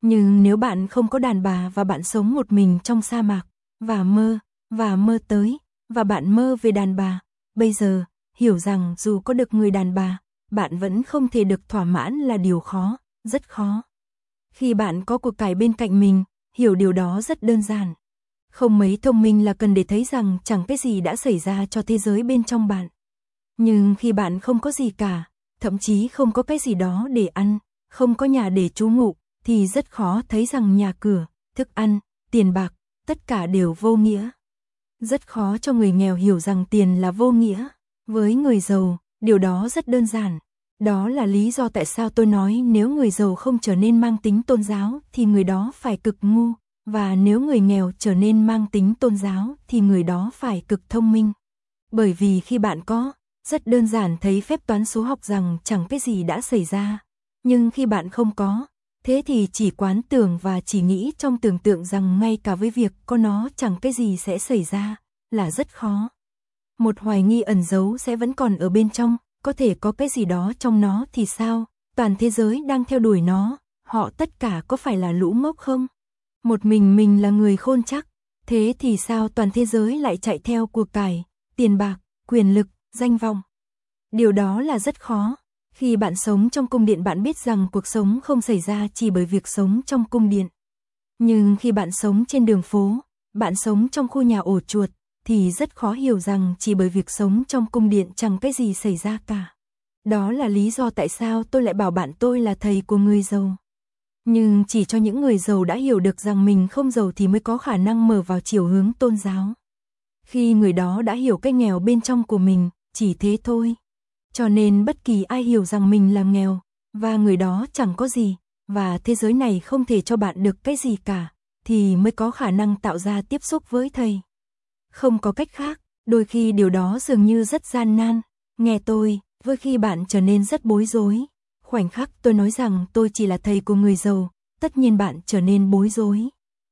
Nhưng nếu bạn không có đàn bà và bạn sống một mình trong sa mạc, và mơ, và mơ tới, và bạn mơ về đàn bà, bây giờ, hiểu rằng dù có được người đàn bà, bạn vẫn không thể được thỏa mãn là điều khó, rất khó. Khi bạn có của cải bên cạnh mình, hiểu điều đó rất đơn giản. Không mấy thông minh là cần để thấy rằng chẳng cái gì đã xảy ra cho thế giới bên trong bạn. Nhưng khi bạn không có gì cả, thậm chí không có cái gì đó để ăn, không có nhà để trú ngụ, thì rất khó thấy rằng nhà cửa, thức ăn, tiền bạc, tất cả đều vô nghĩa. Rất khó cho người nghèo hiểu rằng tiền là vô nghĩa. Với người giàu, điều đó rất đơn giản. Đó là lý do tại sao tôi nói nếu người giàu không trở nên mang tính tôn giáo thì người đó phải cực ngu, và nếu người nghèo trở nên mang tính tôn giáo thì người đó phải cực thông minh. Bởi vì khi bạn có, rất đơn giản thấy phép toán số học rằng chẳng cái gì đã xảy ra. Nhưng khi bạn không có, thế thì chỉ quán tưởng và chỉ nghĩ trong tưởng tượng rằng ngay cả với việc có nó chẳng cái gì sẽ xảy ra, là rất khó. Một hoài nghi ẩn giấu sẽ vẫn còn ở bên trong, có thể có cái gì đó trong nó thì sao, toàn thế giới đang theo đuổi nó, họ tất cả có phải là lũ ngốc không? Một mình mình là người khôn chắc, thế thì sao toàn thế giới lại chạy theo của cải, tiền bạc, quyền lực, danh vọng? Điều đó là rất khó. Khi bạn sống trong cung điện bạn biết rằng cuộc sống không xảy ra chỉ bởi việc sống trong cung điện. Nhưng khi bạn sống trên đường phố, bạn sống trong khu nhà ổ chuột, thì rất khó hiểu rằng chỉ bởi việc sống trong cung điện chẳng cái gì xảy ra cả. Đó là lý do tại sao tôi lại bảo bạn tôi là thầy của người giàu. Nhưng chỉ cho những người giàu đã hiểu được rằng mình không giàu thì mới có khả năng mở vào chiều hướng tôn giáo. Khi người đó đã hiểu cái nghèo bên trong của mình, chỉ thế thôi. Cho nên bất kỳ ai hiểu rằng mình là nghèo, và người đó chẳng có gì, và thế giới này không thể cho bạn được cái gì cả, thì mới có khả năng tạo ra tiếp xúc với thầy. Không có cách khác, đôi khi điều đó dường như rất gian nan. Nghe tôi, với khi bạn trở nên rất bối rối. Khoảnh khắc tôi nói rằng tôi chỉ là thầy của người giàu, tất nhiên bạn trở nên bối rối.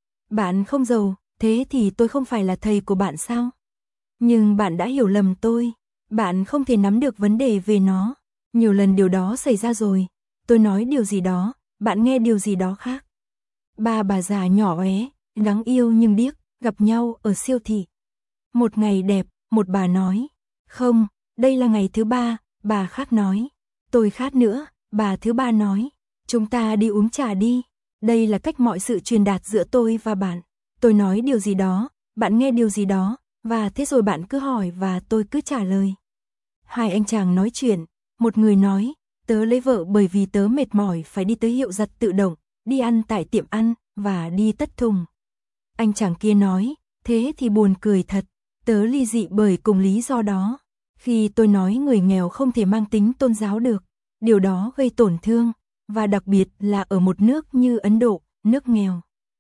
Bạn không giàu, thế thì tôi không phải là thầy của bạn sao? Nhưng bạn đã hiểu lầm tôi. Bạn không thể nắm được vấn đề về nó. Nhiều lần điều đó xảy ra rồi. Tôi nói điều gì đó, bạn nghe điều gì đó khác. Ba bà già nhỏ bé, đáng yêu nhưng điếc, gặp nhau ở siêu thị. Một ngày đẹp, một bà nói. Không, đây là ngày thứ ba, bà khác nói. Tôi khát nữa, bà thứ ba nói. Chúng ta đi uống trà đi. Đây là cách mọi sự truyền đạt giữa tôi và bạn. Tôi nói điều gì đó, bạn nghe điều gì đó, và thế rồi bạn cứ hỏi và tôi cứ trả lời. Hai anh chàng nói chuyện, một người nói, tớ lấy vợ bởi vì tớ mệt mỏi phải đi tới hiệu giặt tự động, đi ăn tại tiệm ăn, và đi tất thùng. Anh chàng kia nói, thế thì buồn cười thật, tớ ly dị bởi cùng lý do đó. Khi tôi nói người nghèo không thể mang tính tôn giáo được, điều đó gây tổn thương, và đặc biệt là ở một nước như Ấn Độ, nước nghèo.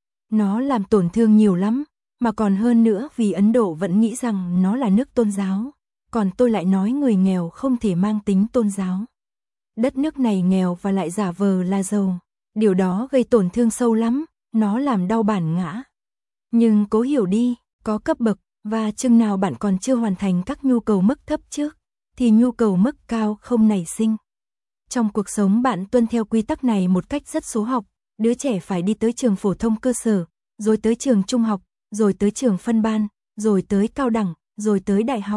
Nó làm tổn thương nhiều lắm, mà còn hơn nữa vì Ấn Độ vẫn nghĩ rằng nó là nước tôn giáo. Còn tôi lại nói người nghèo không thể mang tính tôn giáo. Đất nước này nghèo và lại giả vờ là giàu. Điều đó gây tổn thương sâu lắm, nó làm đau bản ngã. Nhưng cố hiểu đi, có cấp bậc, và chừng nào bạn còn chưa hoàn thành các nhu cầu mức thấp trước, thì nhu cầu mức cao không nảy sinh. Trong cuộc sống bạn tuân theo quy tắc này một cách rất số học, đứa trẻ phải đi tới trường phổ thông cơ sở, rồi tới trường trung học, rồi tới trường phân ban, rồi tới cao đẳng, rồi tới đại học.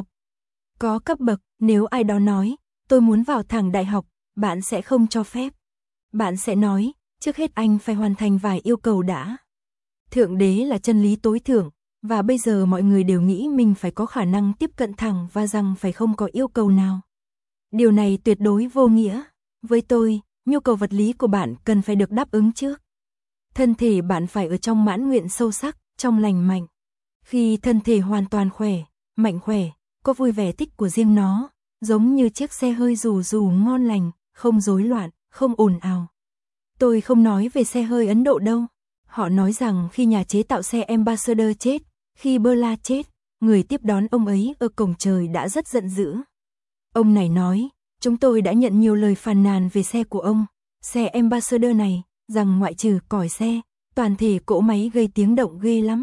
Có cấp bậc, nếu ai đó nói, tôi muốn vào thẳng đại học, bạn sẽ không cho phép. Bạn sẽ nói, trước hết anh phải hoàn thành vài yêu cầu đã. Thượng đế là chân lý tối thượng, và bây giờ mọi người đều nghĩ mình phải có khả năng tiếp cận thẳng và rằng phải không có yêu cầu nào. Điều này tuyệt đối vô nghĩa. Với tôi, nhu cầu vật lý của bạn cần phải được đáp ứng trước. Thân thể bạn phải ở trong mãn nguyện sâu sắc, trong lành mạnh. Khi thân thể hoàn toàn khỏe, mạnh khỏe, có vui vẻ thích của riêng nó, giống như chiếc xe hơi rù rù ngon lành, không rối loạn, không ồn ào. Tôi không nói về xe hơi Ấn Độ đâu. Họ nói rằng khi nhà chế tạo xe Ambassador chết, khi Bella chết, người tiếp đón ông ấy ở cổng trời đã rất giận dữ. Ông này nói, chúng tôi đã nhận nhiều lời phàn nàn về xe của ông, xe Ambassador này, rằng ngoại trừ còi xe, toàn thể cỗ máy gây tiếng động ghê lắm.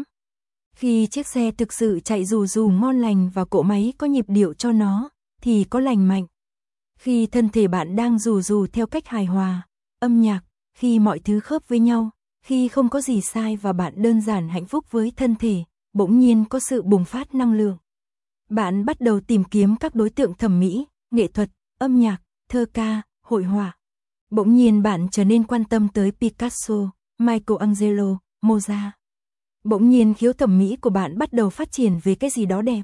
Khi chiếc xe thực sự chạy rù rù ngon lành và cỗ máy có nhịp điệu cho nó, thì có lành mạnh. Khi thân thể bạn đang rù rù theo cách hài hòa, âm nhạc, khi mọi thứ khớp với nhau, Khi không có gì sai và bạn đơn giản hạnh phúc với thân thể, bỗng nhiên có sự bùng phát năng lượng. Bạn bắt đầu tìm kiếm các đối tượng thẩm mỹ, nghệ thuật, âm nhạc, thơ ca, hội họa. Bỗng nhiên bạn trở nên quan tâm tới Picasso, Michelangelo, Mozart. Bỗng nhiên khiếu thẩm mỹ của bạn bắt đầu phát triển về cái gì đó đẹp.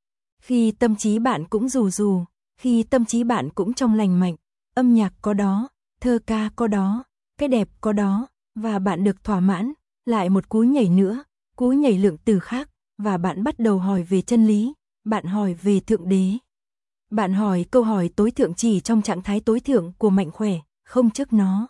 Khi tâm trí bạn cũng rù rù, khi tâm trí bạn cũng trong lành mạnh, âm nhạc có đó, thơ ca có đó, cái đẹp có đó, và bạn được thỏa mãn, lại một cú nhảy nữa, cú nhảy lượng từ khác, và bạn bắt đầu hỏi về chân lý, bạn hỏi về Thượng Đế. Bạn hỏi câu hỏi tối thượng chỉ trong trạng thái tối thượng của mạnh khỏe, không trước nó.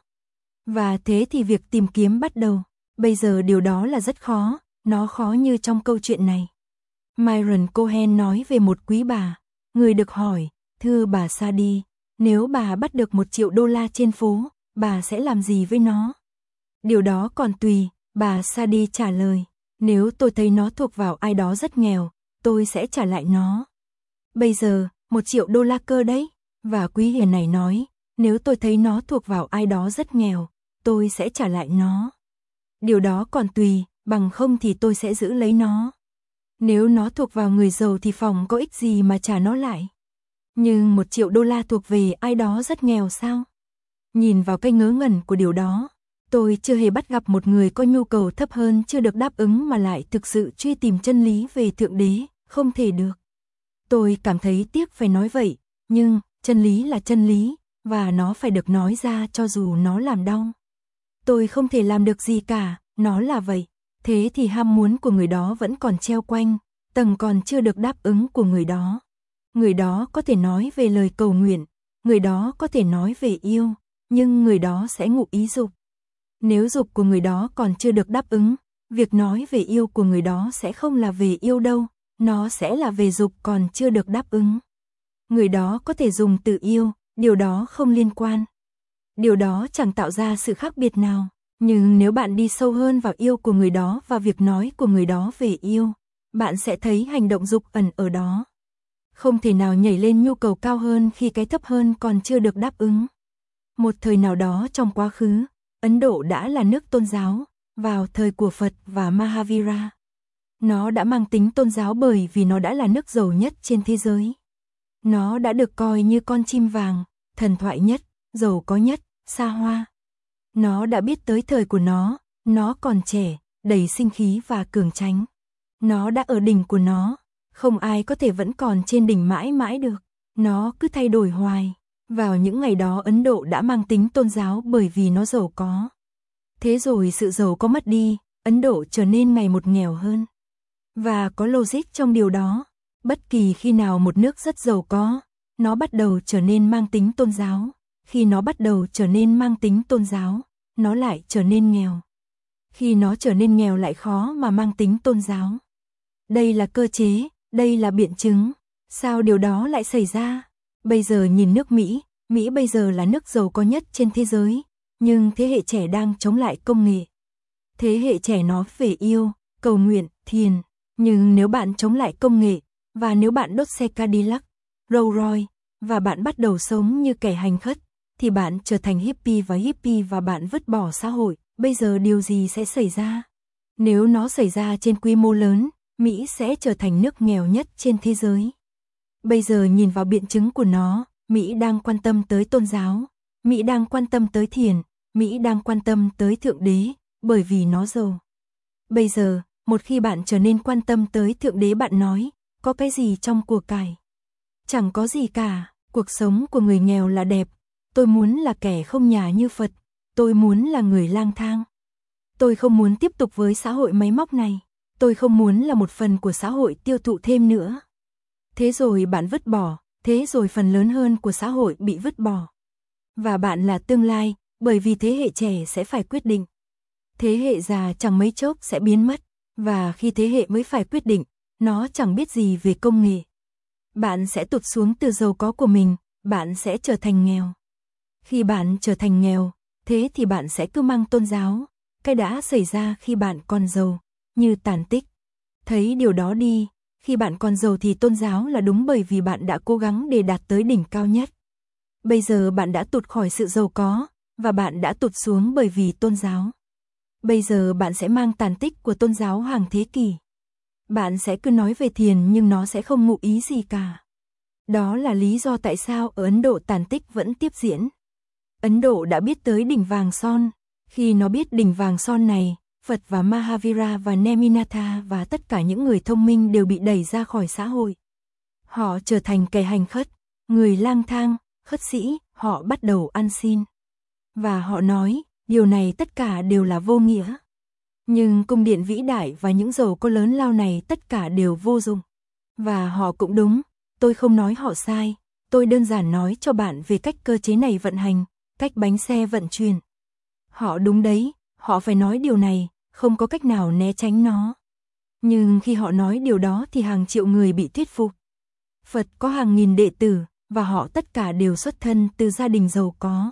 Và thế thì việc tìm kiếm bắt đầu. Bây giờ điều đó là rất khó, nó khó như trong câu chuyện này. Myron Cohen nói về một quý bà, người được hỏi, thưa bà Sadi, nếu bà bắt được một triệu đô la trên phố, bà sẽ làm gì với nó? Điều đó còn tùy, bà Sadi trả lời, nếu tôi thấy nó thuộc vào ai đó rất nghèo, tôi sẽ trả lại nó. Bây giờ, một triệu đô la cơ đấy, và quý hiền này nói, nếu tôi thấy nó thuộc vào ai đó rất nghèo, tôi sẽ trả lại nó. Điều đó còn tùy, bằng không thì tôi sẽ giữ lấy nó. Nếu nó thuộc vào người giàu thì phòng có ích gì mà trả nó lại. Nhưng một triệu đô la thuộc về ai đó rất nghèo sao? Nhìn vào cái ngớ ngẩn của điều đó, tôi chưa hề bắt gặp một người có nhu cầu thấp hơn chưa được đáp ứng mà lại thực sự truy tìm chân lý về Thượng Đế, không thể được. Tôi cảm thấy tiếc phải nói vậy, nhưng chân lý là chân lý, và nó phải được nói ra cho dù nó làm đau. Tôi không thể làm được gì cả, nó là vậy. Thế thì ham muốn của người đó vẫn còn treo quanh, tầng còn chưa được đáp ứng của người đó. Người đó có thể nói về lời cầu nguyện, người đó có thể nói về yêu, nhưng người đó sẽ ngụ ý dục. Nếu dục của người đó còn chưa được đáp ứng, việc nói về yêu của người đó sẽ không là về yêu đâu, nó sẽ là về dục còn chưa được đáp ứng. Người đó có thể dùng từ yêu, điều đó không liên quan. Điều đó chẳng tạo ra sự khác biệt nào. Nhưng nếu bạn đi sâu hơn vào yêu của người đó và việc nói của người đó về yêu, bạn sẽ thấy hành động dục ẩn ở đó. Không thể nào nhảy lên nhu cầu cao hơn khi cái thấp hơn còn chưa được đáp ứng. Một thời nào đó trong quá khứ, Ấn Độ đã là nước tôn giáo, vào thời của Phật và Mahavira. Nó đã mang tính tôn giáo bởi vì nó đã là nước giàu nhất trên thế giới. Nó đã được coi như con chim vàng, thần thoại nhất, giàu có nhất, xa hoa. Nó đã biết tới thời của nó, nó còn trẻ, đầy sinh khí và cường tráng. Nó đã ở đỉnh của nó, không ai có thể vẫn còn trên đỉnh mãi mãi được. Nó cứ thay đổi hoài. Vào những ngày đó Ấn Độ đã mang tính tôn giáo bởi vì nó giàu có. Thế rồi sự giàu có mất đi, Ấn Độ trở nên ngày một nghèo hơn. Và có logic trong điều đó. Bất kỳ khi nào một nước rất giàu có, nó bắt đầu trở nên mang tính tôn giáo. Khi nó bắt đầu trở nên mang tính tôn giáo, nó lại trở nên nghèo. Khi nó trở nên nghèo lại khó mà mang tính tôn giáo. Đây là cơ chế, đây là biện chứng. Sao điều đó lại xảy ra? Bây giờ nhìn nước Mỹ, Mỹ bây giờ là nước giàu có nhất trên thế giới, nhưng thế hệ trẻ đang chống lại công nghệ. Thế hệ trẻ nói về yêu, cầu nguyện, thiền, nhưng nếu bạn chống lại công nghệ, và nếu bạn đốt xe Cadillac, Rolls Royce, và bạn bắt đầu sống như kẻ hành khất, thì bạn trở thành hippie và hippie và bạn vứt bỏ xã hội. Bây giờ điều gì sẽ xảy ra? Nếu nó xảy ra trên quy mô lớn, Mỹ sẽ trở thành nước nghèo nhất trên thế giới. Bây giờ nhìn vào biện chứng của nó, Mỹ đang quan tâm tới tôn giáo, Mỹ đang quan tâm tới thiền, Mỹ đang quan tâm tới Thượng Đế, bởi vì nó giàu. Bây giờ, một khi bạn trở nên quan tâm tới Thượng Đế bạn nói, có cái gì trong của cải? Chẳng có gì cả, cuộc sống của người nghèo là đẹp, tôi muốn là kẻ không nhà như Phật, tôi muốn là người lang thang. Tôi không muốn tiếp tục với xã hội máy móc này, tôi không muốn là một phần của xã hội tiêu thụ thêm nữa. Thế rồi bạn vứt bỏ, thế rồi phần lớn hơn của xã hội bị vứt bỏ. Và bạn là tương lai, bởi vì thế hệ trẻ sẽ phải quyết định. Thế hệ già chẳng mấy chốc sẽ biến mất, và khi thế hệ mới phải quyết định, nó chẳng biết gì về công nghệ. Bạn sẽ tụt xuống từ giàu có của mình, bạn sẽ trở thành nghèo. Khi bạn trở thành nghèo, thế thì bạn sẽ cứ mang tôn giáo, cái đã xảy ra khi bạn còn giàu, như tàn tích. Thấy điều đó đi, khi bạn còn giàu thì tôn giáo là đúng bởi vì bạn đã cố gắng để đạt tới đỉnh cao nhất. Bây giờ bạn đã tụt khỏi sự giàu có, và bạn đã tụt xuống bởi vì tôn giáo. Bây giờ bạn sẽ mang tàn tích của tôn giáo hàng thế kỷ. Bạn sẽ cứ nói về thiền nhưng nó sẽ không ngụ ý gì cả. Đó là lý do tại sao ở Ấn Độ tàn tích vẫn tiếp diễn. Ấn Độ đã biết tới đỉnh vàng son. Khi nó biết đỉnh vàng son này, Phật và Mahavira và Neminatha và tất cả những người thông minh đều bị đẩy ra khỏi xã hội. Họ trở thành kẻ hành khất, người lang thang, khất sĩ, họ bắt đầu ăn xin. Và họ nói, điều này tất cả đều là vô nghĩa. Nhưng cung điện vĩ đại và những giàu có lớn lao này tất cả đều vô dụng. Và họ cũng đúng, tôi không nói họ sai, tôi đơn giản nói cho bạn về cách cơ chế này vận hành, cách bánh xe vận chuyển. Họ đúng đấy, họ phải nói điều này, không có cách nào né tránh nó. Nhưng khi họ nói điều đó thì hàng triệu người bị thuyết phục. Phật có hàng nghìn đệ tử, và họ tất cả đều xuất thân từ gia đình giàu có.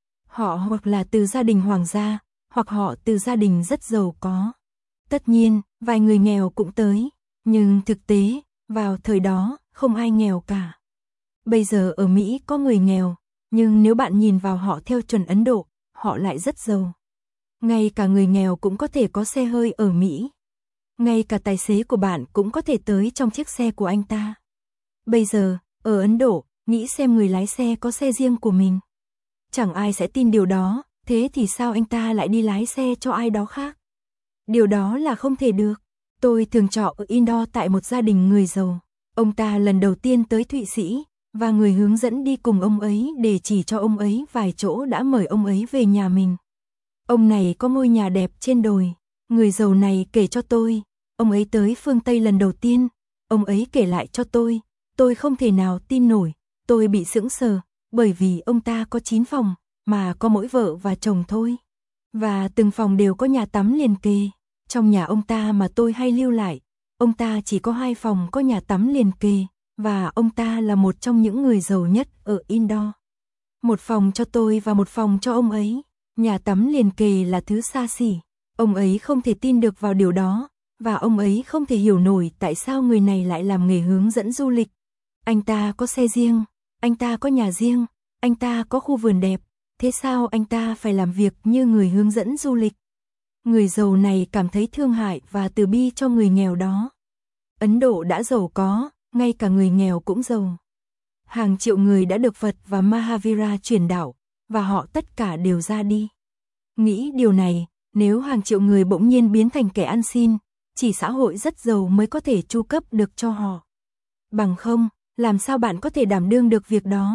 Họ hoặc là từ gia đình hoàng gia, hoặc họ từ gia đình rất giàu có. Tất nhiên, vài người nghèo cũng tới, nhưng thực tế, vào thời đó, không ai nghèo cả. Bây giờ ở Mỹ có người nghèo, nhưng nếu bạn nhìn vào họ theo chuẩn Ấn Độ, họ lại rất giàu. Ngay cả người nghèo cũng có thể có xe hơi ở Mỹ. Ngay cả tài xế của bạn cũng có thể tới trong chiếc xe của anh ta. Bây giờ, ở Ấn Độ, nghĩ xem người lái xe có xe riêng của mình. Chẳng ai sẽ tin điều đó, thế thì sao anh ta lại đi lái xe cho ai đó khác? Điều đó là không thể được. Tôi thường trọ ở Indore tại một gia đình người giàu. Ông ta lần đầu tiên tới Thụy Sĩ, và người hướng dẫn đi cùng ông ấy để chỉ cho ông ấy vài chỗ đã mời ông ấy về nhà mình. Ông này có ngôi nhà đẹp trên đồi. Người giàu này kể cho tôi, ông ấy tới phương Tây lần đầu tiên, ông ấy kể lại cho tôi, tôi không thể nào tin nổi, tôi bị sững sờ, bởi vì ông ta có chín phòng, mà có mỗi vợ và chồng thôi. Và từng phòng đều có nhà tắm liền kề. Trong nhà ông ta mà tôi hay lưu lại, ông ta chỉ có hai phòng có nhà tắm liền kề, và ông ta là một trong những người giàu nhất ở Indore. Một phòng cho tôi và một phòng cho ông ấy. Nhà tắm liền kề là thứ xa xỉ. Ông ấy không thể tin được vào điều đó, và ông ấy không thể hiểu nổi tại sao người này lại làm nghề hướng dẫn du lịch. Anh ta có xe riêng, anh ta có nhà riêng, anh ta có khu vườn đẹp, thế sao anh ta phải làm việc như người hướng dẫn du lịch? Người giàu này cảm thấy thương hại và từ bi cho người nghèo đó. Ấn Độ đã giàu có, ngay cả người nghèo cũng giàu. Hàng triệu người đã được Phật và Mahavira truyền đạo, và họ tất cả đều ra đi. Nghĩ điều này, nếu hàng triệu người bỗng nhiên biến thành kẻ ăn xin, chỉ xã hội rất giàu mới có thể chu cấp được cho họ. Bằng không, làm sao bạn có thể đảm đương được việc đó?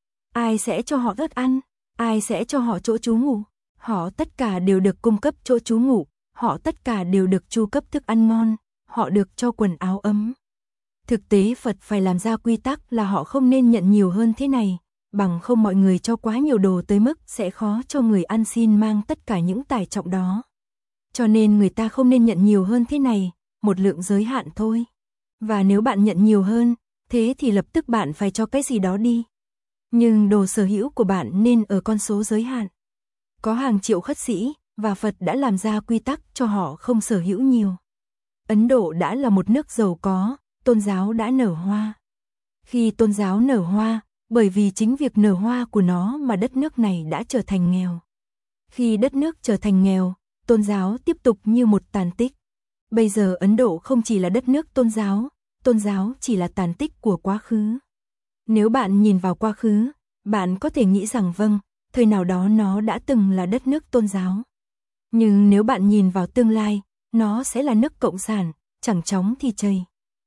Ai sẽ cho họ thức ăn? Ai sẽ cho họ chỗ trú ngụ? Họ tất cả đều được cung cấp chỗ trú ngụ, họ tất cả đều được chu cấp thức ăn ngon, họ được cho quần áo ấm. Thực tế Phật phải làm ra quy tắc là họ không nên nhận nhiều hơn thế này, bằng không mọi người cho quá nhiều đồ tới mức sẽ khó cho người ăn xin mang tất cả những tải trọng đó. Cho nên người ta không nên nhận nhiều hơn thế này, một lượng giới hạn thôi. Và nếu bạn nhận nhiều hơn, thế thì lập tức bạn phải cho cái gì đó đi. Nhưng đồ sở hữu của bạn nên ở con số giới hạn. Có hàng triệu khất sĩ, và Phật đã làm ra quy tắc cho họ không sở hữu nhiều. Ấn Độ đã là một nước giàu có, tôn giáo đã nở hoa. Khi tôn giáo nở hoa, bởi vì chính việc nở hoa của nó mà đất nước này đã trở thành nghèo. Khi đất nước trở thành nghèo, tôn giáo tiếp tục như một tàn tích. Bây giờ Ấn Độ không chỉ là đất nước tôn giáo, tôn giáo chỉ là tàn tích của quá khứ. Nếu bạn nhìn vào quá khứ, bạn có thể nghĩ rằng vâng, thời nào đó nó đã từng là đất nước tôn giáo. Nhưng nếu bạn nhìn vào tương lai, nó sẽ là nước cộng sản, chẳng chóng thì chây.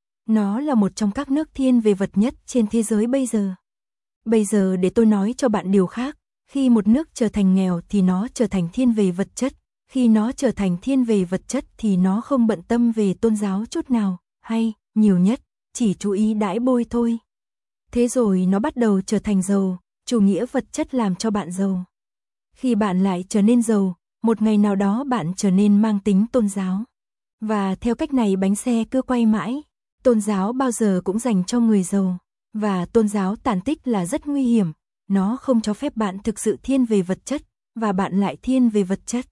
Nó là một trong các nước thiên về vật nhất trên thế giới bây giờ. Bây giờ để tôi nói cho bạn điều khác, khi một nước trở thành nghèo thì nó trở thành thiên về vật chất, khi nó trở thành thiên về vật chất thì nó không bận tâm về tôn giáo chút nào, hay, nhiều nhất, chỉ chú ý đãi bôi thôi. Thế rồi nó bắt đầu trở thành giàu, chủ nghĩa vật chất làm cho bạn giàu. Khi bạn lại trở nên giàu, một ngày nào đó bạn trở nên mang tính tôn giáo. Và theo cách này bánh xe cứ quay mãi, tôn giáo bao giờ cũng dành cho người giàu. Và tôn giáo tàn tích là rất nguy hiểm, nó không cho phép bạn thực sự thiên về vật chất, và bạn lại thiên về vật chất.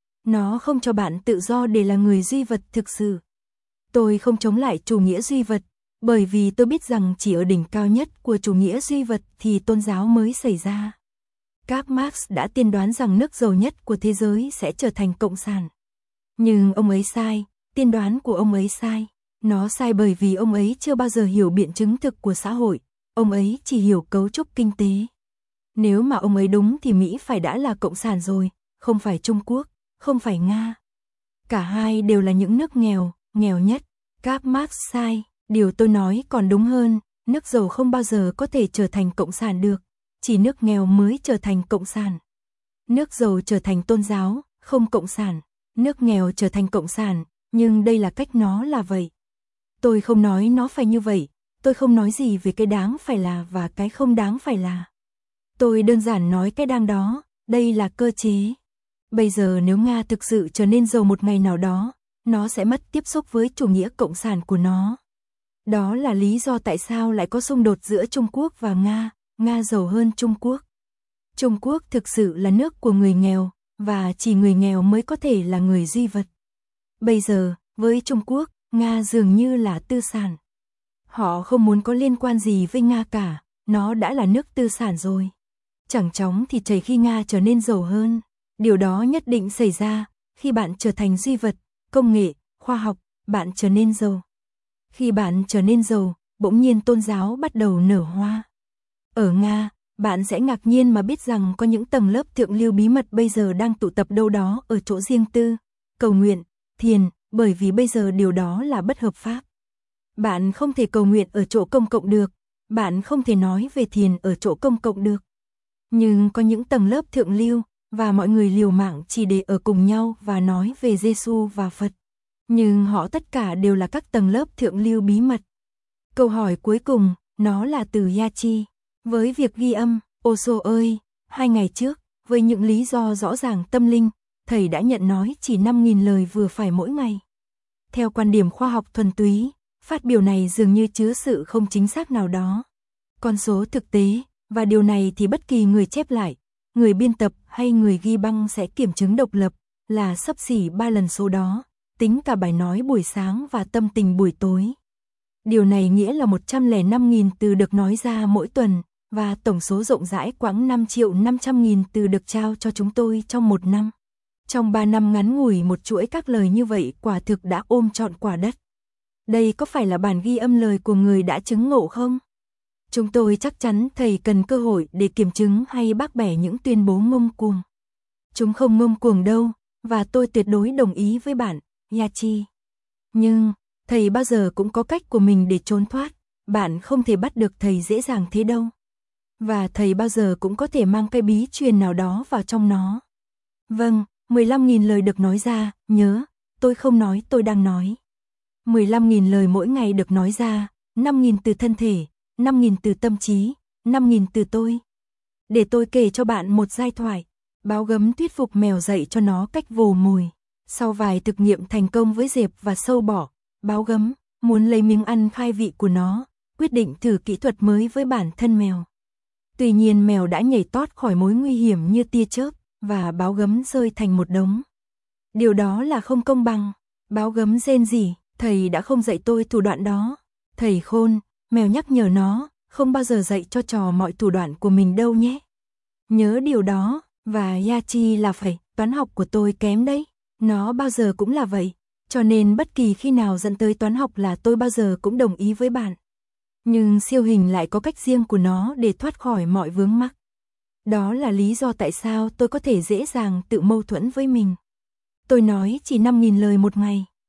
Nó không cho bạn tự do để là người duy vật thực sự. Tôi không chống lại chủ nghĩa duy vật, bởi vì tôi biết rằng chỉ ở đỉnh cao nhất của chủ nghĩa duy vật thì tôn giáo mới xảy ra. Các Marx đã tiên đoán rằng nước giàu nhất của thế giới sẽ trở thành cộng sản. Nhưng ông ấy sai, tiên đoán của ông ấy sai. Nó sai bởi vì ông ấy chưa bao giờ hiểu biện chứng thực của xã hội, ông ấy chỉ hiểu cấu trúc kinh tế. Nếu mà ông ấy đúng thì Mỹ phải đã là cộng sản rồi, không phải Trung Quốc, không phải Nga. Cả hai đều là những nước nghèo, nghèo nhất. Các Marx sai, điều tôi nói còn đúng hơn, nước giàu không bao giờ có thể trở thành cộng sản được, chỉ nước nghèo mới trở thành cộng sản. Nước giàu trở thành tôn giáo, không cộng sản, nước nghèo trở thành cộng sản, nhưng đây là cách nó là vậy. Tôi không nói nó phải như vậy, tôi không nói gì về cái đáng phải là và cái không đáng phải là. Tôi đơn giản nói cái đang đó, đây là cơ chế. Bây giờ nếu Nga thực sự trở nên giàu một ngày nào đó, nó sẽ mất tiếp xúc với chủ nghĩa cộng sản của nó. Đó là lý do tại sao lại có xung đột giữa Trung Quốc và Nga, Nga giàu hơn Trung Quốc. Trung Quốc thực sự là nước của người nghèo, và chỉ người nghèo mới có thể là người duy vật. Bây giờ, với Trung Quốc, Nga dường như là tư sản. Họ không muốn có liên quan gì với Nga cả, nó đã là nước tư sản rồi. Chẳng chóng thì chảy khi Nga trở nên giàu hơn. Điều đó nhất định xảy ra, khi bạn trở thành duy vật, công nghệ, khoa học, bạn trở nên giàu. Khi bạn trở nên giàu, bỗng nhiên tôn giáo bắt đầu nở hoa. Ở Nga, bạn sẽ ngạc nhiên mà biết rằng có những tầng lớp thượng lưu bí mật bây giờ đang tụ tập đâu đó ở chỗ riêng tư, cầu nguyện, thiền, bởi vì bây giờ điều đó là bất hợp pháp. Bạn không thể cầu nguyện ở chỗ công cộng được, bạn không thể nói về thiền ở chỗ công cộng được. Nhưng có những tầng lớp thượng lưu, và mọi người liều mạng chỉ để ở cùng nhau và nói về Giêsu và Phật. Nhưng họ tất cả đều là các tầng lớp thượng lưu bí mật. Câu hỏi cuối cùng, nó là từ Yachi. Với việc ghi âm, Osho ơi, hai ngày trước, với những lý do rõ ràng tâm linh, thầy đã nhận nói chỉ năm nghìn lời vừa phải mỗi ngày. Theo quan điểm khoa học thuần túy, phát biểu này dường như chứa sự không chính xác nào đó. Con số thực tế, và điều này thì bất kỳ người chép lại, người biên tập hay người ghi băng sẽ kiểm chứng độc lập, là xấp xỉ ba lần số đó, tính cả bài nói buổi sáng và tâm tình buổi tối. Điều này nghĩa là một trăm lẻ năm nghìn từ được nói ra mỗi tuần, và tổng số rộng rãi quãng năm triệu năm trăm nghìn từ được trao cho chúng tôi trong một năm. Trong ba năm ngắn ngủi một chuỗi các lời như vậy quả thực đã ôm trọn quả đất. Đây có phải là bản ghi âm lời của người đã chứng ngộ không? Chúng tôi chắc chắn thầy cần cơ hội để kiểm chứng hay bác bẻ những tuyên bố ngông cuồng. Chúng không ngông cuồng đâu, và tôi tuyệt đối đồng ý với bạn, Yachi. Nhưng, thầy bao giờ cũng có cách của mình để trốn thoát, bạn không thể bắt được thầy dễ dàng thế đâu. Và thầy bao giờ cũng có thể mang cái bí truyền nào đó vào trong nó. Vâng, mười lăm nghìn lời được nói ra, nhớ, tôi không nói tôi đang nói. mười lăm nghìn lời mỗi ngày được nói ra, năm nghìn từ thân thể, năm nghìn từ tâm trí, năm nghìn từ tôi. Để tôi kể cho bạn một giai thoại. Báo gấm thuyết phục mèo dạy cho nó cách vồ mồi. Sau vài thực nghiệm thành công với dẹp và sâu bọ, báo gấm muốn lấy miếng ăn khai vị của nó, quyết định thử kỹ thuật mới với bản thân mèo. Tuy nhiên mèo đã nhảy tót khỏi mối nguy hiểm như tia chớp, và báo gấm rơi thành một đống. Điều đó là không công bằng. Báo gấm rên rỉ, thầy đã không dạy tôi thủ đoạn đó. Thầy khôn, mèo nhắc nhở nó, không bao giờ dạy cho trò mọi thủ đoạn của mình đâu nhé. Nhớ điều đó, và Yachi là phải, toán học của tôi kém đấy. Nó bao giờ cũng là vậy, cho nên bất kỳ khi nào dẫn tới toán học là tôi bao giờ cũng đồng ý với bạn. Nhưng siêu hình lại có cách riêng của nó để thoát khỏi mọi vướng mắc. Đó là lý do tại sao tôi có thể dễ dàng tự mâu thuẫn với mình. Tôi nói chỉ năm nghìn lời một ngày.